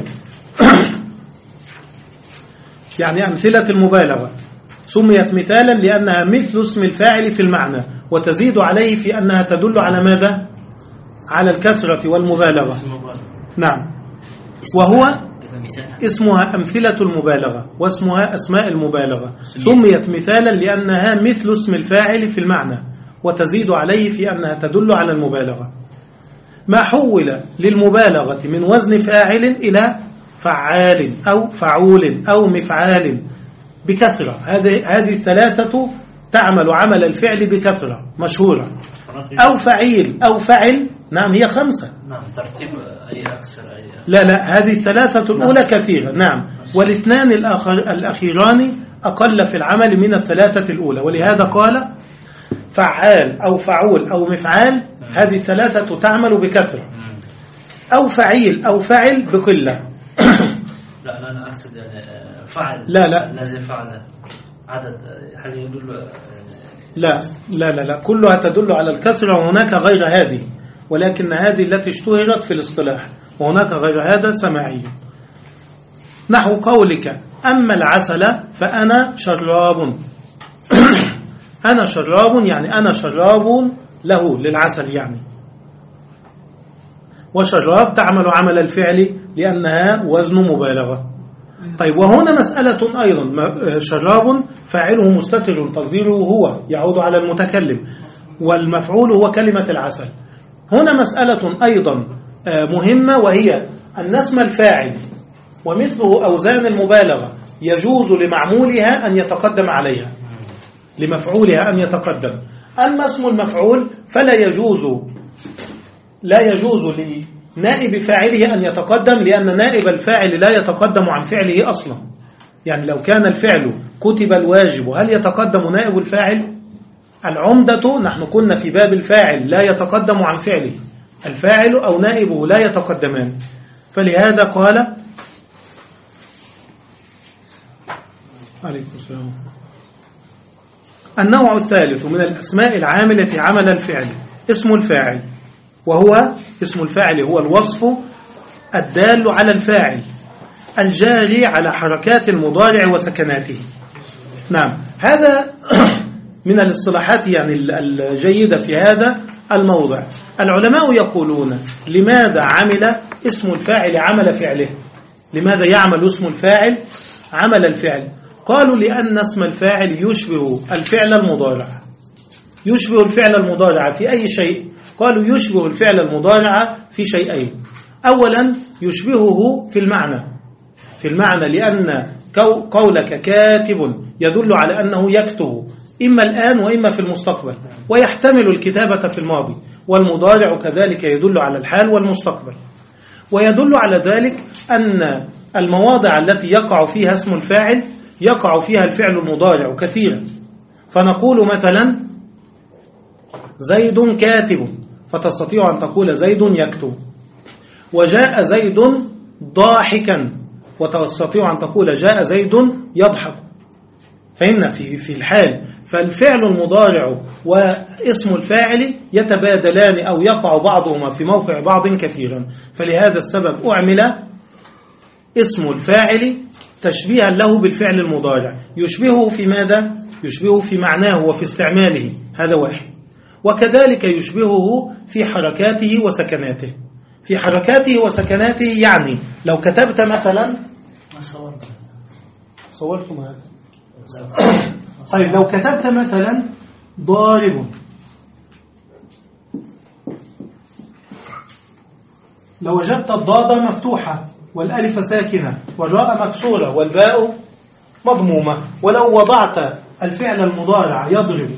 يعني أمثلة المبالغة سميت مثالا لأنها مثل اسم الفاعل في المعنى، وتزيد عليه في أنها تدل على ماذا؟ على الكثرة والمبالغة. نعم، وهو اسمها أمثلة المبالغة، واسمها أسماء المبالغة. سميت مثالا لأنها مثل اسم الفاعل في المعنى، وتزيد عليه في أنها تدل على المبالغة. ما حول للمبالغة من وزن فاعل إلى فعال أو فعول أو مفعال بكثرة، هذه هذه الثلاثة تعمل عمل الفعل بكثرة مشهورة. أو فعيل أو فعل، نعم هي خمسة. نعم، ترتيب أي أكثر أي أكثر. لا لا، هذه الثلاثة الأولى كثيرة، نعم، والاثنان الأخيران أقل في العمل من الثلاثة الأولى، ولهذا قال فعال أو فعول أو مفعال، هذه الثلاثة تعمل بكثرة. أو فعيل أو فعل بقلة. لا لا، أنا أقصد يعني فعل. لا لا، الذي فعل عدد، هل يدل؟ لا لا لا لا، كلها تدل على الكثرة، وهناك غير هذه، ولكن هذه التي اشتهرت في الاصطلاح، وهناك غير هذا سماعي. نحو قولك أما العسل فأنا شراب. أنا شراب يعني أنا شراب له، للعسل يعني. وشراب تعمل عمل الفعل لأنها وزن مبالغة. طيب، وهنا مسألة أيضا، شراب فاعله مستتر تقديره هو، يعود على المتكلم، والمفعول هو كلمة العسل. هنا مسألة أيضا مهمة، وهي أن اسم الفاعل ومثله أوزان المبالغة يجوز لمعمولها أن يتقدم عليها، لمفعولها أن يتقدم. أما اسم المفعول فلا يجوز لا يجوز لنائب فاعله أن يتقدم، لأن نائب الفاعل لا يتقدم عن فعله أصلا. يعني لو كان الفعل كتب الواجب، هل يتقدم نائب الفاعل؟ العمدة، نحن كنا في باب الفاعل لا يتقدم عن فعله، الفاعل أو نائبه لا يتقدمان. فلهذا قال عليكم السلام. النوع الثالث من الأسماء العاملة عمل الفعل اسم الفاعل، وهو اسم الفاعل هو الوصف الدال على الفاعل الجاري على حركات المضارع وسكناته. نعم، هذا من الاصطلاحات يعني الجيدة في هذا الموضع. العلماء يقولون لماذا عمل اسم الفاعل عمل فعله؟ لماذا يعمل اسم الفاعل عمل الفعل؟ قالوا لأن اسم الفاعل يشبه الفعل المضارع. يشبه الفعل المضارع في أي شيء؟ قالوا يشبه الفعل المضارع في شيئين. أولا يشبهه في المعنى، في المعنى لأن قولك كاتب يدل على أنه يكتب إما الآن وإما في المستقبل، ويحتمل الكتابة في الماضي، والمضارع كذلك يدل على الحال والمستقبل. ويدل على ذلك أن المواضع التي يقع فيها اسم الفاعل يقع فيها الفعل المضارع كثيرا، فنقول مثلا زيد كاتب، فتستطيع أن تقول زيد يكتب. وجاء زيد ضاحكا، وتستطيع أن تقول جاء زيد يضحك. فإن في في الحال، فالفعل المضارع واسم الفاعل يتبادلان أو يقع بعضهما في موقع بعض كثيرا. فلهذا السبب أعمل اسم الفاعل تشبيها له بالفعل المضارع، يشبهه في ماذا؟ يشبهه في معناه وفي استعماله، هذا واحد. وكذلك يشبهه في حركاته وسكناته. في حركاته وسكناته يعني لو كتبت مثلا، صورتم هذا؟ طيب، لو كتبت مثلا ضارب، لو وجدت الضاد مفتوحة والألف ساكنة والراء مكسورة والباء مضمومة. ولو وضعت الفعل المضارع يضرب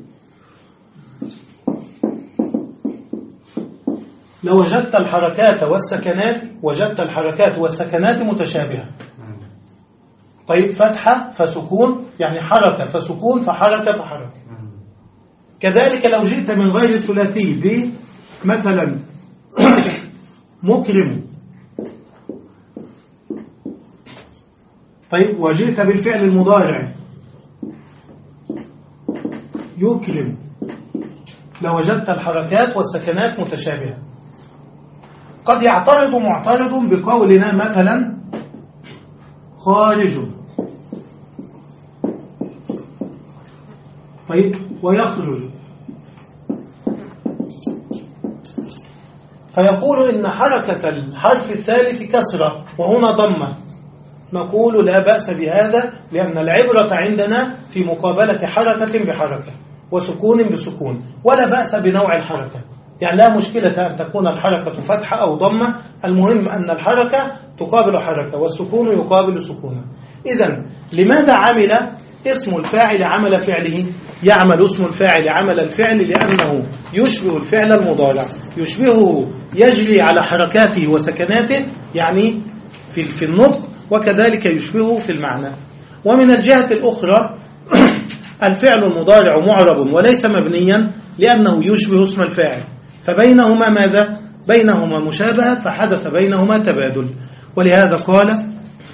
لو وجدت الحركات والسكنات وجدت الحركات والسكنات متشابهة. طيب فتحة فسكون يعني حركة فسكون فحركة فحركة. كذلك لو جئت من غير الثلاثي بمثلا مكرم، طيب وجئت بالفعل المضارع يكرم لو وجدت الحركات والسكنات متشابهة. قد يعترض معترض بقولنا مثلا خارج، طيب ويخرج، فيقول إن حركة الحرف الثالث كسرة وهنا ضمة. نقول لا بأس بهذا، لأن العبرة عندنا في مقابلة حركة بحركة وسكون بسكون، ولا بأس بنوع الحركة. يعني لا مشكلة أن تكون الحركة فتحة أو ضمة، المهم أن الحركة تقابل حركة والسكون يقابل سكونا. إذن لماذا عمل اسم الفاعل عمل فعله؟ يعمل اسم الفاعل عمل الفعل لأنه يشبه الفعل المضارع، يشبهه يجري على حركاته وسكناته يعني في في النطق، وكذلك يشبهه في المعنى. ومن الجهة الأخرى الفعل المضارع معرب وليس مبنيا لأنه يشبه اسم الفاعل، فبينهما ماذا؟ بينهما مشابهة، فحدث بينهما تبادل. ولهذا قال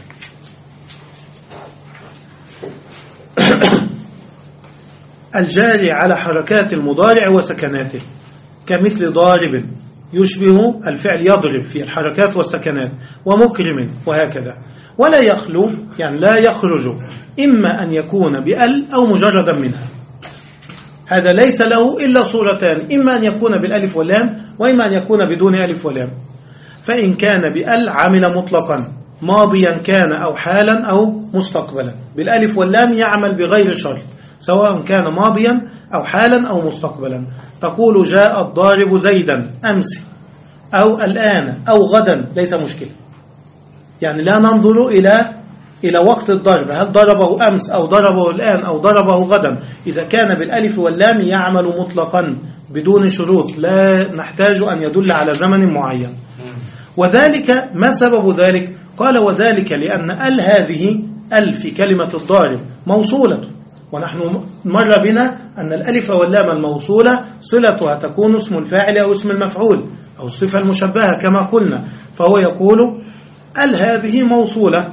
الجاري على حركات المضارع وسكناته كمثل ضارب يشبه الفعل يضرب في الحركات والسكنات، ومكرم وهكذا. ولا يخلو يعني لا يخرج إما أن يكون بأل أو مجردا منها. هذا ليس له إلا صورتان، إما أن يكون بالألف واللام وإما أن يكون بدون ألف واللام. فإن كان بأل عمل مطلقا ماضيا كان أو حالا أو مستقبلا. بالألف واللام يعمل بغير شرط سواء كان ماضيا أو حالا أو مستقبلا. تقول جاء الضارب زيدا أمس أو الآن أو غدا، ليس مشكلة. يعني لا ننظر إلى إلى وقت الضرب، هل ضربه أمس أو ضربه الآن أو ضربه غدا. إذا كان بالألف واللام يعمل مطلقا بدون شروط، لا نحتاج أن يدل على زمن معين. وذلك ما سبب ذلك؟ قال وذلك لأن ال هذه ال في كلمة الضارب موصولة، ونحن مر بنا أن الألف واللام الموصولة صلتها تكون اسم الفاعل أو اسم المفعول أو الصفة المشبهة كما قلنا. فهو يقول ال هذه موصولة،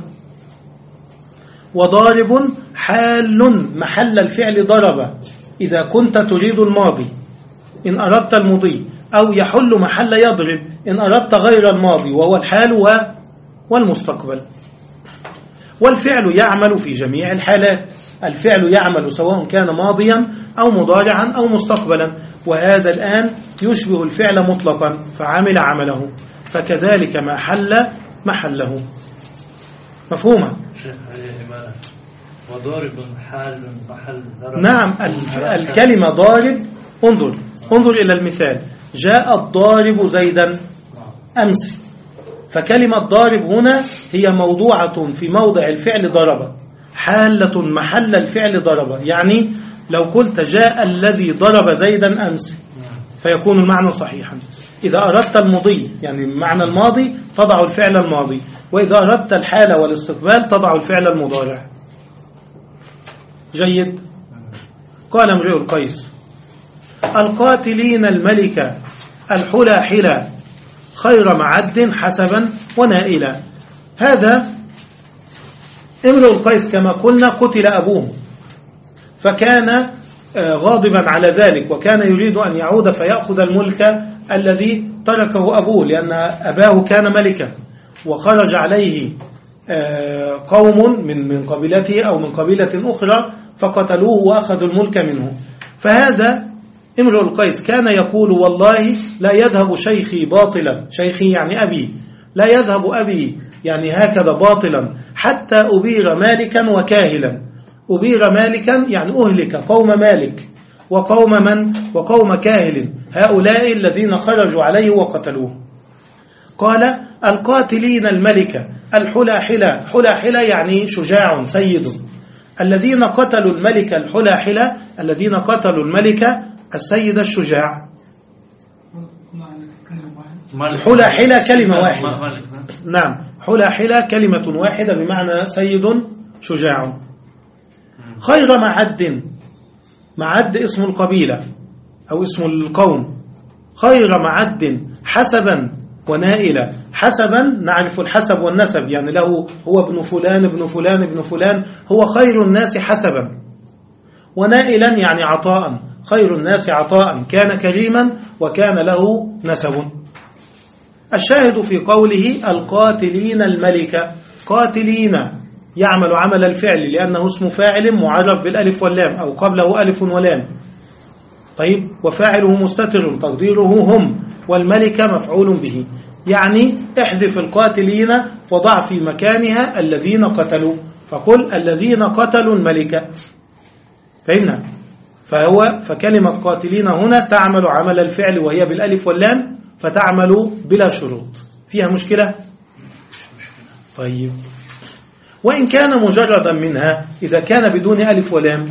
وضارب حال محل الفعل ضرب إذا كنت تريد الماضي إن أردت المضي، أو يحل محل يضرب إن أردت غير الماضي وهو الحال والمستقبل. والفعل يعمل في جميع الحالات، الفعل يعمل سواء كان ماضيا أو مضارعا أو مستقبلا، وهذا الآن يشبه الفعل مطلقا فعمل عمله، فكذلك ما حل محله. مفهومة؟ وضارب حال محل ضرب. نعم، الكلمة ضارب، انظر انظر إلى المثال، جاء الضارب زيدا أمس، فكلمة ضارب هنا هي موضوعة في موضع الفعل ضرب، حالة محل الفعل ضرب. يعني لو قلت جاء الذي ضرب زيدا أمس فيكون المعنى صحيحا. إذا أردت المضي يعني معنى الماضي تضع الفعل الماضي، وإذا أردت الحال والاستقبال تضع الفعل المضارع. جيد. قال امرئ القيس القاتلين الملك الحلى حلا خير معد حسبا ونائلا. هذا امرئ القيس كما قلنا قتل أبوه، فكان غاضبا على ذلك، وكان يريد أن يعود فيأخذ الملك الذي تركه أبوه، لأن أباه كان ملكا، وخرج عليه قوم من من قبيلته أو من قبيلة أخرى فقتلوه وأخذوا الملك منه. فهذا امرؤ القيس كان يقول والله لا يذهب شيخي باطلا، شيخي يعني أبي، لا يذهب أبي يعني هكذا باطلا حتى أبير مالكا وكاهلا. أبير مالكا يعني أهلك قوم مالك وقوم من وقوم كاهل، هؤلاء الذين خرجوا عليه وقتلوه. قال القاتلين الملكة الحلاحلة، حلاحلة يعني شجاع سيد، الذين قتلوا الملكة الحلاحلة الذين قتلوا الملكة السيد الشجاع. حلاحلة كلمة واحدة، نعم حلاحلة كلمة واحدة بمعنى سيد شجاع. خير معد، معد اسم القبيلة أو اسم القوم، خير معد حسبا ونائلا. حسبا نعرف الحسب والنسب، يعني له هو ابن فلان ابن فلان ابن فلان، هو خير الناس حسبا. ونائلا يعني عطاء، خير الناس عطاء، كان كريما وكان له نسب. الشاهد في قوله القاتلين الملكة، قاتلين يعمل عمل الفعل لأنه اسم فاعل معرف بالألف واللام أو قبله ألف ولام. طيب وفاعله مستتر تقديره هم، والملكة مفعول به، يعني احذف القاتلين وضع في مكانها الذين قتلوا، فقل الذين قتلوا الملكة. فهمنا؟ فهو فكلمة قاتلين هنا تعمل عمل الفعل وهي بالألف واللام، فتعمل بلا شروط. فيها مشكلة؟ طيب وإن كان مجردا منها، إذا كان بدون ألف ولام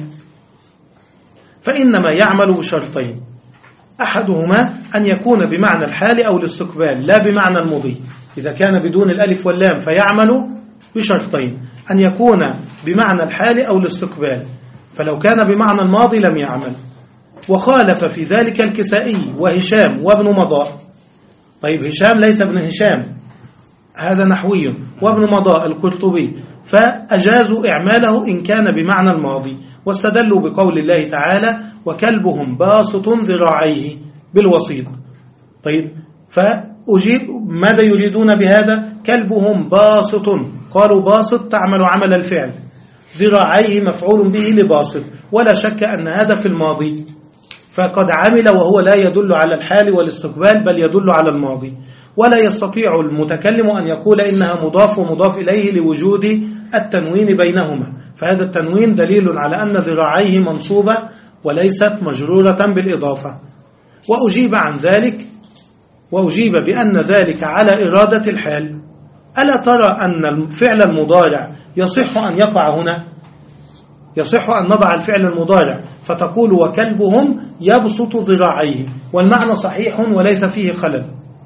فإنما يعمل بشرطين، أحدهما أن يكون بمعنى الحال أو الاستقبال لا بمعنى المضي. إذا كان بدون الألف واللام فيعمل بشرطين، أن يكون بمعنى الحال أو الاستقبال، فلو كان بمعنى الماضي لم يعمل. وخالف في ذلك الكسائي وهشام وابن مضاء. طيب هشام ليس ابن هشام، هذا نحوي، وابن مضاء القرطبي، فأجازوا إعماله إن كان بمعنى الماضي، واستدلوا بقول الله تعالى وكلبهم باسط ذراعيه بالوسيط. طيب فأجيب ماذا يريدون بهذا؟ كلبهم باسط، قالوا باسط تعمل عمل الفعل، ذراعيه مفعول به لباسط، ولا شك أن هذا في الماضي، فقد عمل وهو لا يدل على الحال والاستقبال بل يدل على الماضي. ولا يستطيع المتكلم أن يقول إنها مضاف ومضاف إليه لوجود التنوين بينهما، فهذا التنوين دليل على أن ذراعيه منصوبة وليست مجرورة بالإضافة. وأجيب عن ذلك وأجيب بأن ذلك على إرادة الحال. ألا ترى أن الفعل المضارع يصح أن يقع هنا؟ يصح أن نضع الفعل المضارع فتقول وكلبهم يبسط ذراعيه، والمعنى صحيح وليس فيه خلل.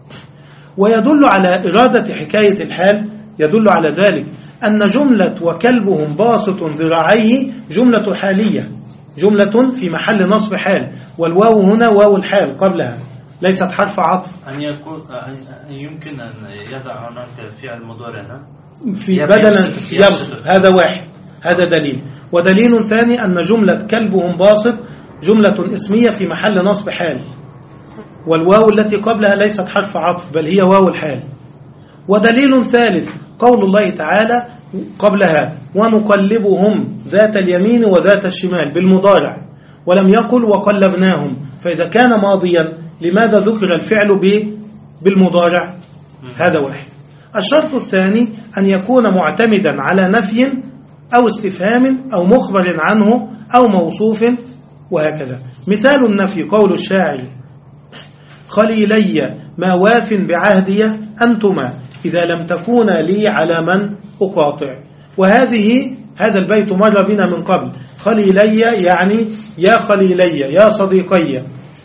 ويدل على إرادة حكاية الحال، يدل على ذلك أن جملة وكلبهم باسط ذراعيه جملة حالية، جملة في محل نصب حال، والواو هنا واو الحال قبلها ليست حرف عطف. أن يكون أن يمكن أن يضع هناك فعل مضارع في بدلا يبسط، هذا واحد، هذا دليل. ودليل ثاني أن جملة كلبهم باسط جملة اسمية في محل نصب حال، والواو التي قبلها ليست حرف عطف بل هي واو الحال. ودليل ثالث قول الله تعالى قبلها ونقلبهم ذات اليمين وذات الشمال بالمضارع، ولم يقل وقلبناهم، فإذا كان ماضيا لماذا ذكر الفعل بالمضارع؟ هذا واحد. الشرط الثاني أن يكون معتمدا على نفي أو استفهام أو مخبر عنه أو موصوف وهكذا. مثال النفي قول الشاعر خليلي ما واف بعهدي أنتما إذا لم تكونا لي على من أقاطع. وهذه هذا البيت مر بنا من قبل، خليلي يعني يا خليلي يا صديقي،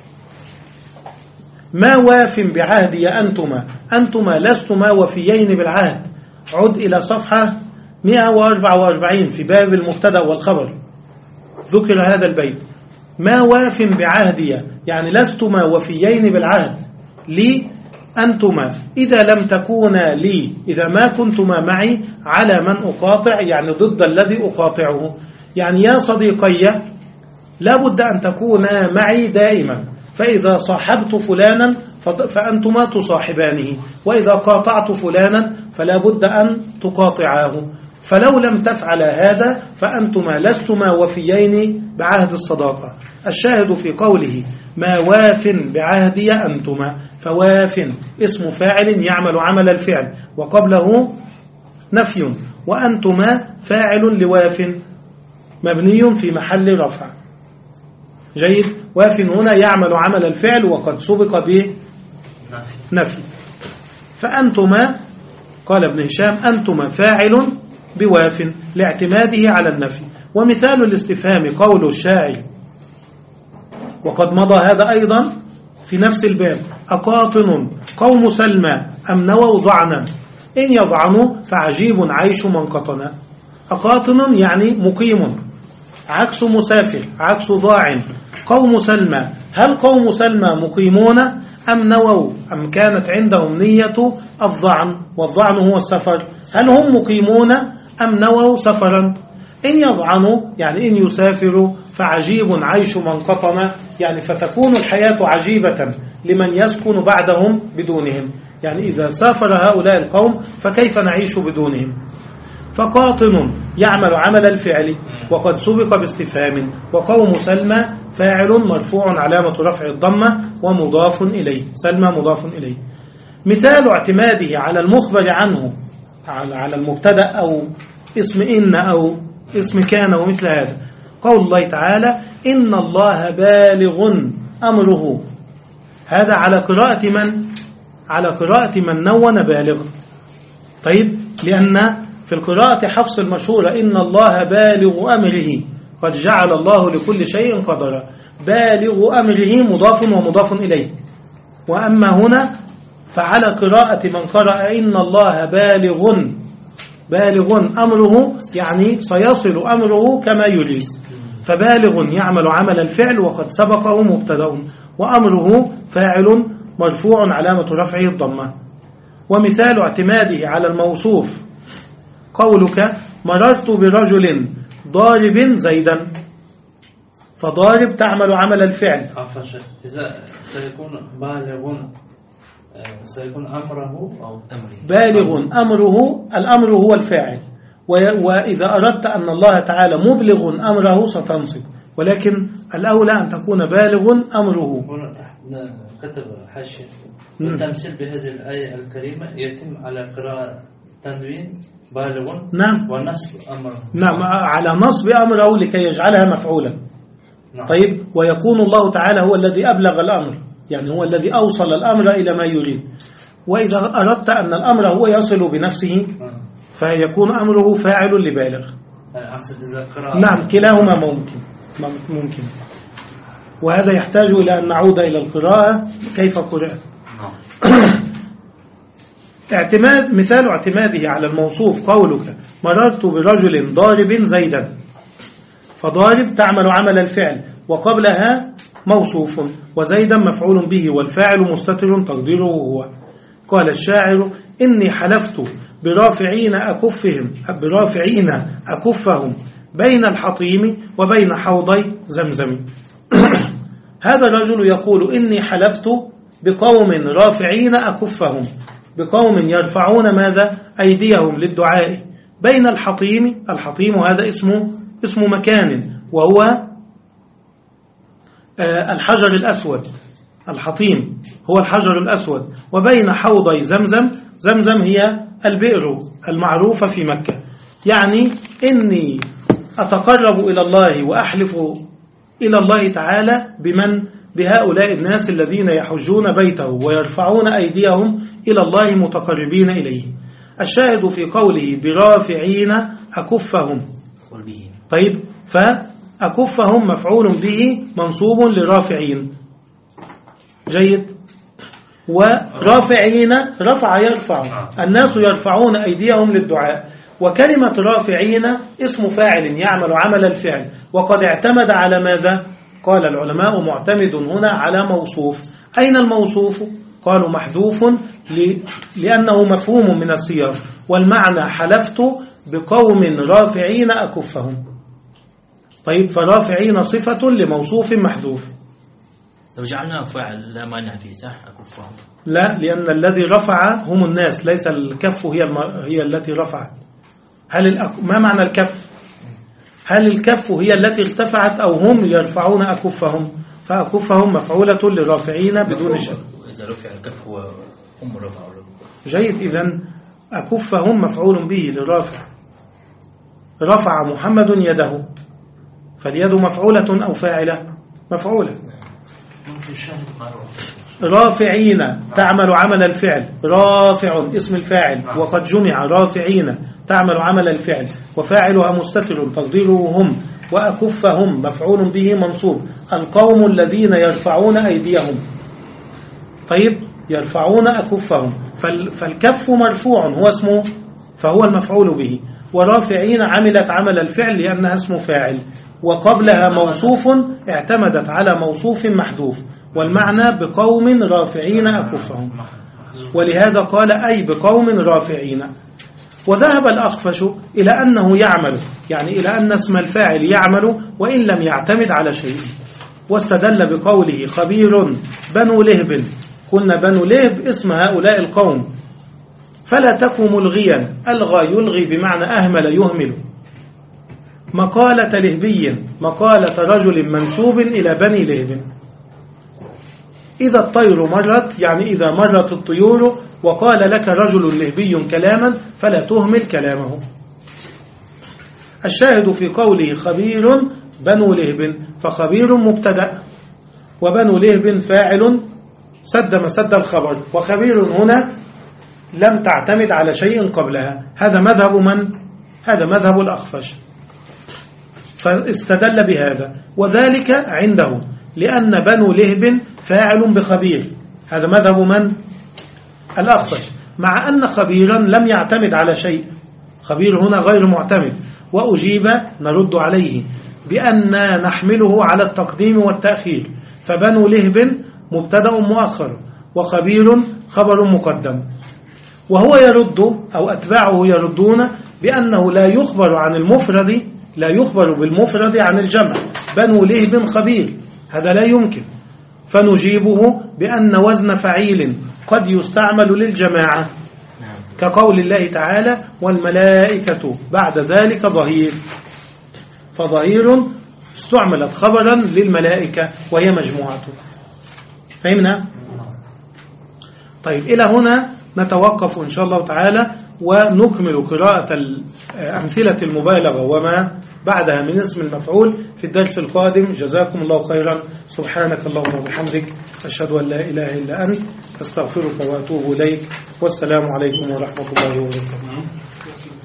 ما واف بعهدي أنتما، أنتما لستما وفيين بالعهد. عد إلى صفحة مئة وأربعة وأربعين في باب المبتدأ والخبر، ذكر هذا البيت، ما واف بعهدي يعني لستما وفيين بالعهد، لي أنتما إذا لم تكونا لي، إذا ما كنتما معي على من أقاطع يعني ضد الذي أقاطعه، يعني يا صديقي لا بد أن تكونا معي دائما، فإذا صاحبت فلانا فأنتما تصاحبانه، وإذا قاطعت فلانا فلا بد أن تقاطعاه، فلو لم تفعل هذا فأنتما لستما وفيين بعهد الصداقة. الشاهد في قوله ما واف بعهدي أنتما، فواف اسم فاعل يعمل عمل الفعل وقبله نفي، وأنتما فاعل لواف مبني في محل رفع. جيد. واف هنا يعمل عمل الفعل وقد سبق به نفي. فأنتما قال ابن هشام أنتما فاعل بواف لاعتماده على النفي. ومثال الاستفهام قول الشاعر وقد مضى هذا أيضا في نفس الباب أقاطن قوم سلمى أم نووا ضعنا إن يضعنوا فعجيب عيش من قطنا. أقاطن يعني مقيم، عكس مسافر، عكس ضاع. قوم سلمى، هل قوم سلمى مقيمون أم نووا أم كانت عندهم نية الضعن، والضعن هو السفر، هل هم مقيمون أم نووا سفرا؟ إن يضعنوا يعني إن يسافروا فعجيب عيش من قطن، يعني فتكون الحياة عجيبة لمن يسكن بعدهم بدونهم، يعني إذا سافر هؤلاء القوم فكيف نعيش بدونهم. فقاطن يعمل عمل الفعل وقد سبق باستفهام. وقوم سلمى فاعل مرفوع علامة رفع الضمة ومضاف إليه، سلمى مضاف إليه. مثال اعتماده على المخبر عنه على المبتدأ أو اسم إن أو اسم كان ومثل هذا قول الله تعالى إن الله بالغ أمره. هذا على قراءة من؟ على قراءة من نون بالغ. طيب، لأن في القراءة حفص المشهورة إن الله بالغ أمره، قد جعل الله لكل شيء قدرا. بالغ أمره مضاف ومضاف إليه. وأما هنا فعلى قراءة من قرأ إن الله بالغ بالغ أمره، يعني سيصل أمره كما يريد. فبالغ يعمل عمل الفعل وقد سبقه مبتدأ، وأمره فاعل مرفوع علامة رفعه الضمة. ومثال اعتماده على الموصوف قولك مررت برجل ضارب زيدا. فضارب تعمل عمل الفعل. إذا سيكون بالغ سيكون أمره أو أمره. بالغ أمره، الأمر هو الفاعل، وإذا أردت أن الله تعالى مبلغ أمره ستنصب، ولكن الأولى أن تكون بالغ أمره. كتب حاشية والتمثيل بهذه الآية الكريمة يتم على قراءة تنوين بالغ نعم ونصب أمره. نعم، على نصب أمره لكي يجعلها مفعولا. نعم. طيب، ويكون الله تعالى هو الذي أبلغ الأمر، يعني هو الذي أوصل الأمر إلى ما يريد. وإذا أردت أن الأمر هو يصل بنفسه فيكون أمره فاعل لبالغ. نعم، كلاهما ممكن ممكن وهذا يحتاج إلى أن نعود إلى القراءة كيف قرأت. اعتماد مثال اعتماده على الموصوف قولك مررت برجل ضارب زيدا. فضارب تعمل عمل الفعل وقبلها موصوف، وزيدا مفعول به والفاعل مستتر تقديره هو. قال الشاعر إني حلفت برافعين أكفهم برافعين أكفهم بين الحطيم وبين حوضي زمزم. هذا الرجل يقول إني حلفت بقوم رافعين أكفهم، بقوم يرفعون ماذا؟ أيديهم للدعاء بين الحطيم. الحطيم هذا اسمه اسم مكان، وهو الحجر الأسود. الحطيم هو الحجر الأسود. وبين حوضي زمزم، زمزم هي البئر المعروفة في مكة. يعني إني أتقرب إلى الله وأحلف إلى الله تعالى بمن بهؤلاء الناس الذين يحجون بيته ويرفعون أيديهم إلى الله متقربين إليه. الشاهد في قوله برافعين أكفهم. طيب، فأكفهم مفعول به منصوب لرافعين. جيد. ورافعين رفع يرفع، الناس يرفعون أيديهم للدعاء. وكلمة رافعين اسم فاعل يعمل عمل الفعل، وقد اعتمد على ماذا؟ قال العلماء معتمد هنا على موصوف. أين الموصوف؟ قالوا محذوف لأنه مفهوم من السياق، والمعنى حلفت بقوم رافعين أكفهم. طيب، فرافعين صفة لموصوف محذوف. لو جعلناه فاعل لا مانع فيه، صح؟ أكفهم لا، لأن الذي رفع هم الناس، ليس الكف هي الم... هي التي رفعت. هل الأك... ما معنى الكف؟ هل الكف هي التي ارتفعت أو هم يرفعون أكفهم؟ فأكفهم مفعولة لرافعين بدون شك. إذا رفع الكف هو هم رفعوا له. جيد. إذن أكفهم مفعول به لرافع. رفع محمد يده، فاليد مفعولة أو فاعلة؟ مفعولة. ممكن رافعين تعمل عمل الفعل، رافع اسم الفاعل وقد جمع رافعين تعمل عمل الفعل وفاعلها مستتر تقديره هم، وأكفهم مفعول به منصوب، القوم الذين يرفعون أيديهم. طيب يرفعون أكفهم، فالكف مرفوع هو اسمه فهو المفعول به، ورافعين عملت عمل الفعل لأنها اسم فاعل، وقبلها موصوف اعتمدت على موصوف محذوف، والمعنى بقوم رافعين أكفهم، ولهذا قال أي بقوم رافعين. وذهب الأخفش إلى أنه يعمل، يعني إلى أن اسم الفاعل يعمل وإن لم يعتمد على شيء، واستدل بقوله خبير بنو لهب، قلنا بنو لهب اسم هؤلاء القوم، فلا تكن ملغيا، ألغى يلغي بمعنى أهمل يهمل. مقالة لهبي مقالة رجل منسوب إلى بني لهب. إذا الطير مرت، يعني إذا مرت الطيور وقال لك رجل لهبي كلاما فلا تهمل كلامه. الشاهد في قوله خبير بنو لهب، فخبير مبتدأ وبنو لهب فاعل سد مسد الخبر، وخبير هنا لم تعتمد على شيء قبلها. هذا مذهب من؟ هذا مذهب الأخفش، فاستدل بهذا، وذلك عنده لأن بنو لهب فاعل بخبير. هذا مذهب من؟ الأخفش، مع أن خبيرا لم يعتمد على شيء، خبير هنا غير معتمد. وأجيب نرد عليه بأن نحمله على التقديم والتأخير، فبنو لهب مبتدأ مؤخر وخبير خبر مقدم. وهو يرد أو أتباعه يردون بأنه لا يخبر عن المفرد، لا يخبر بالمفرد عن الجمع، بنو لهب خبير، هذا لا يمكن. فنجيبه بأن وزن فعيل قد يستعمل للجماعة، كقول الله تعالى والملائكة بعد ذلك ظهير، فظهير استعملت خبرا للملائكة وهي مجموعة. فهمنا؟ طيب إلى هنا نتوقف إن شاء الله تعالى، ونكمل قراءة أمثلة المبالغة وما بعدها من اسم المفعول في الدرس القادم. جزاكم الله خيرا. سبحانك اللهم وبحمدك، أشهد أن لا إله إلا أنت، أستغفرك وأتوب إليك، والسلام عليكم ورحمة الله وبركاته.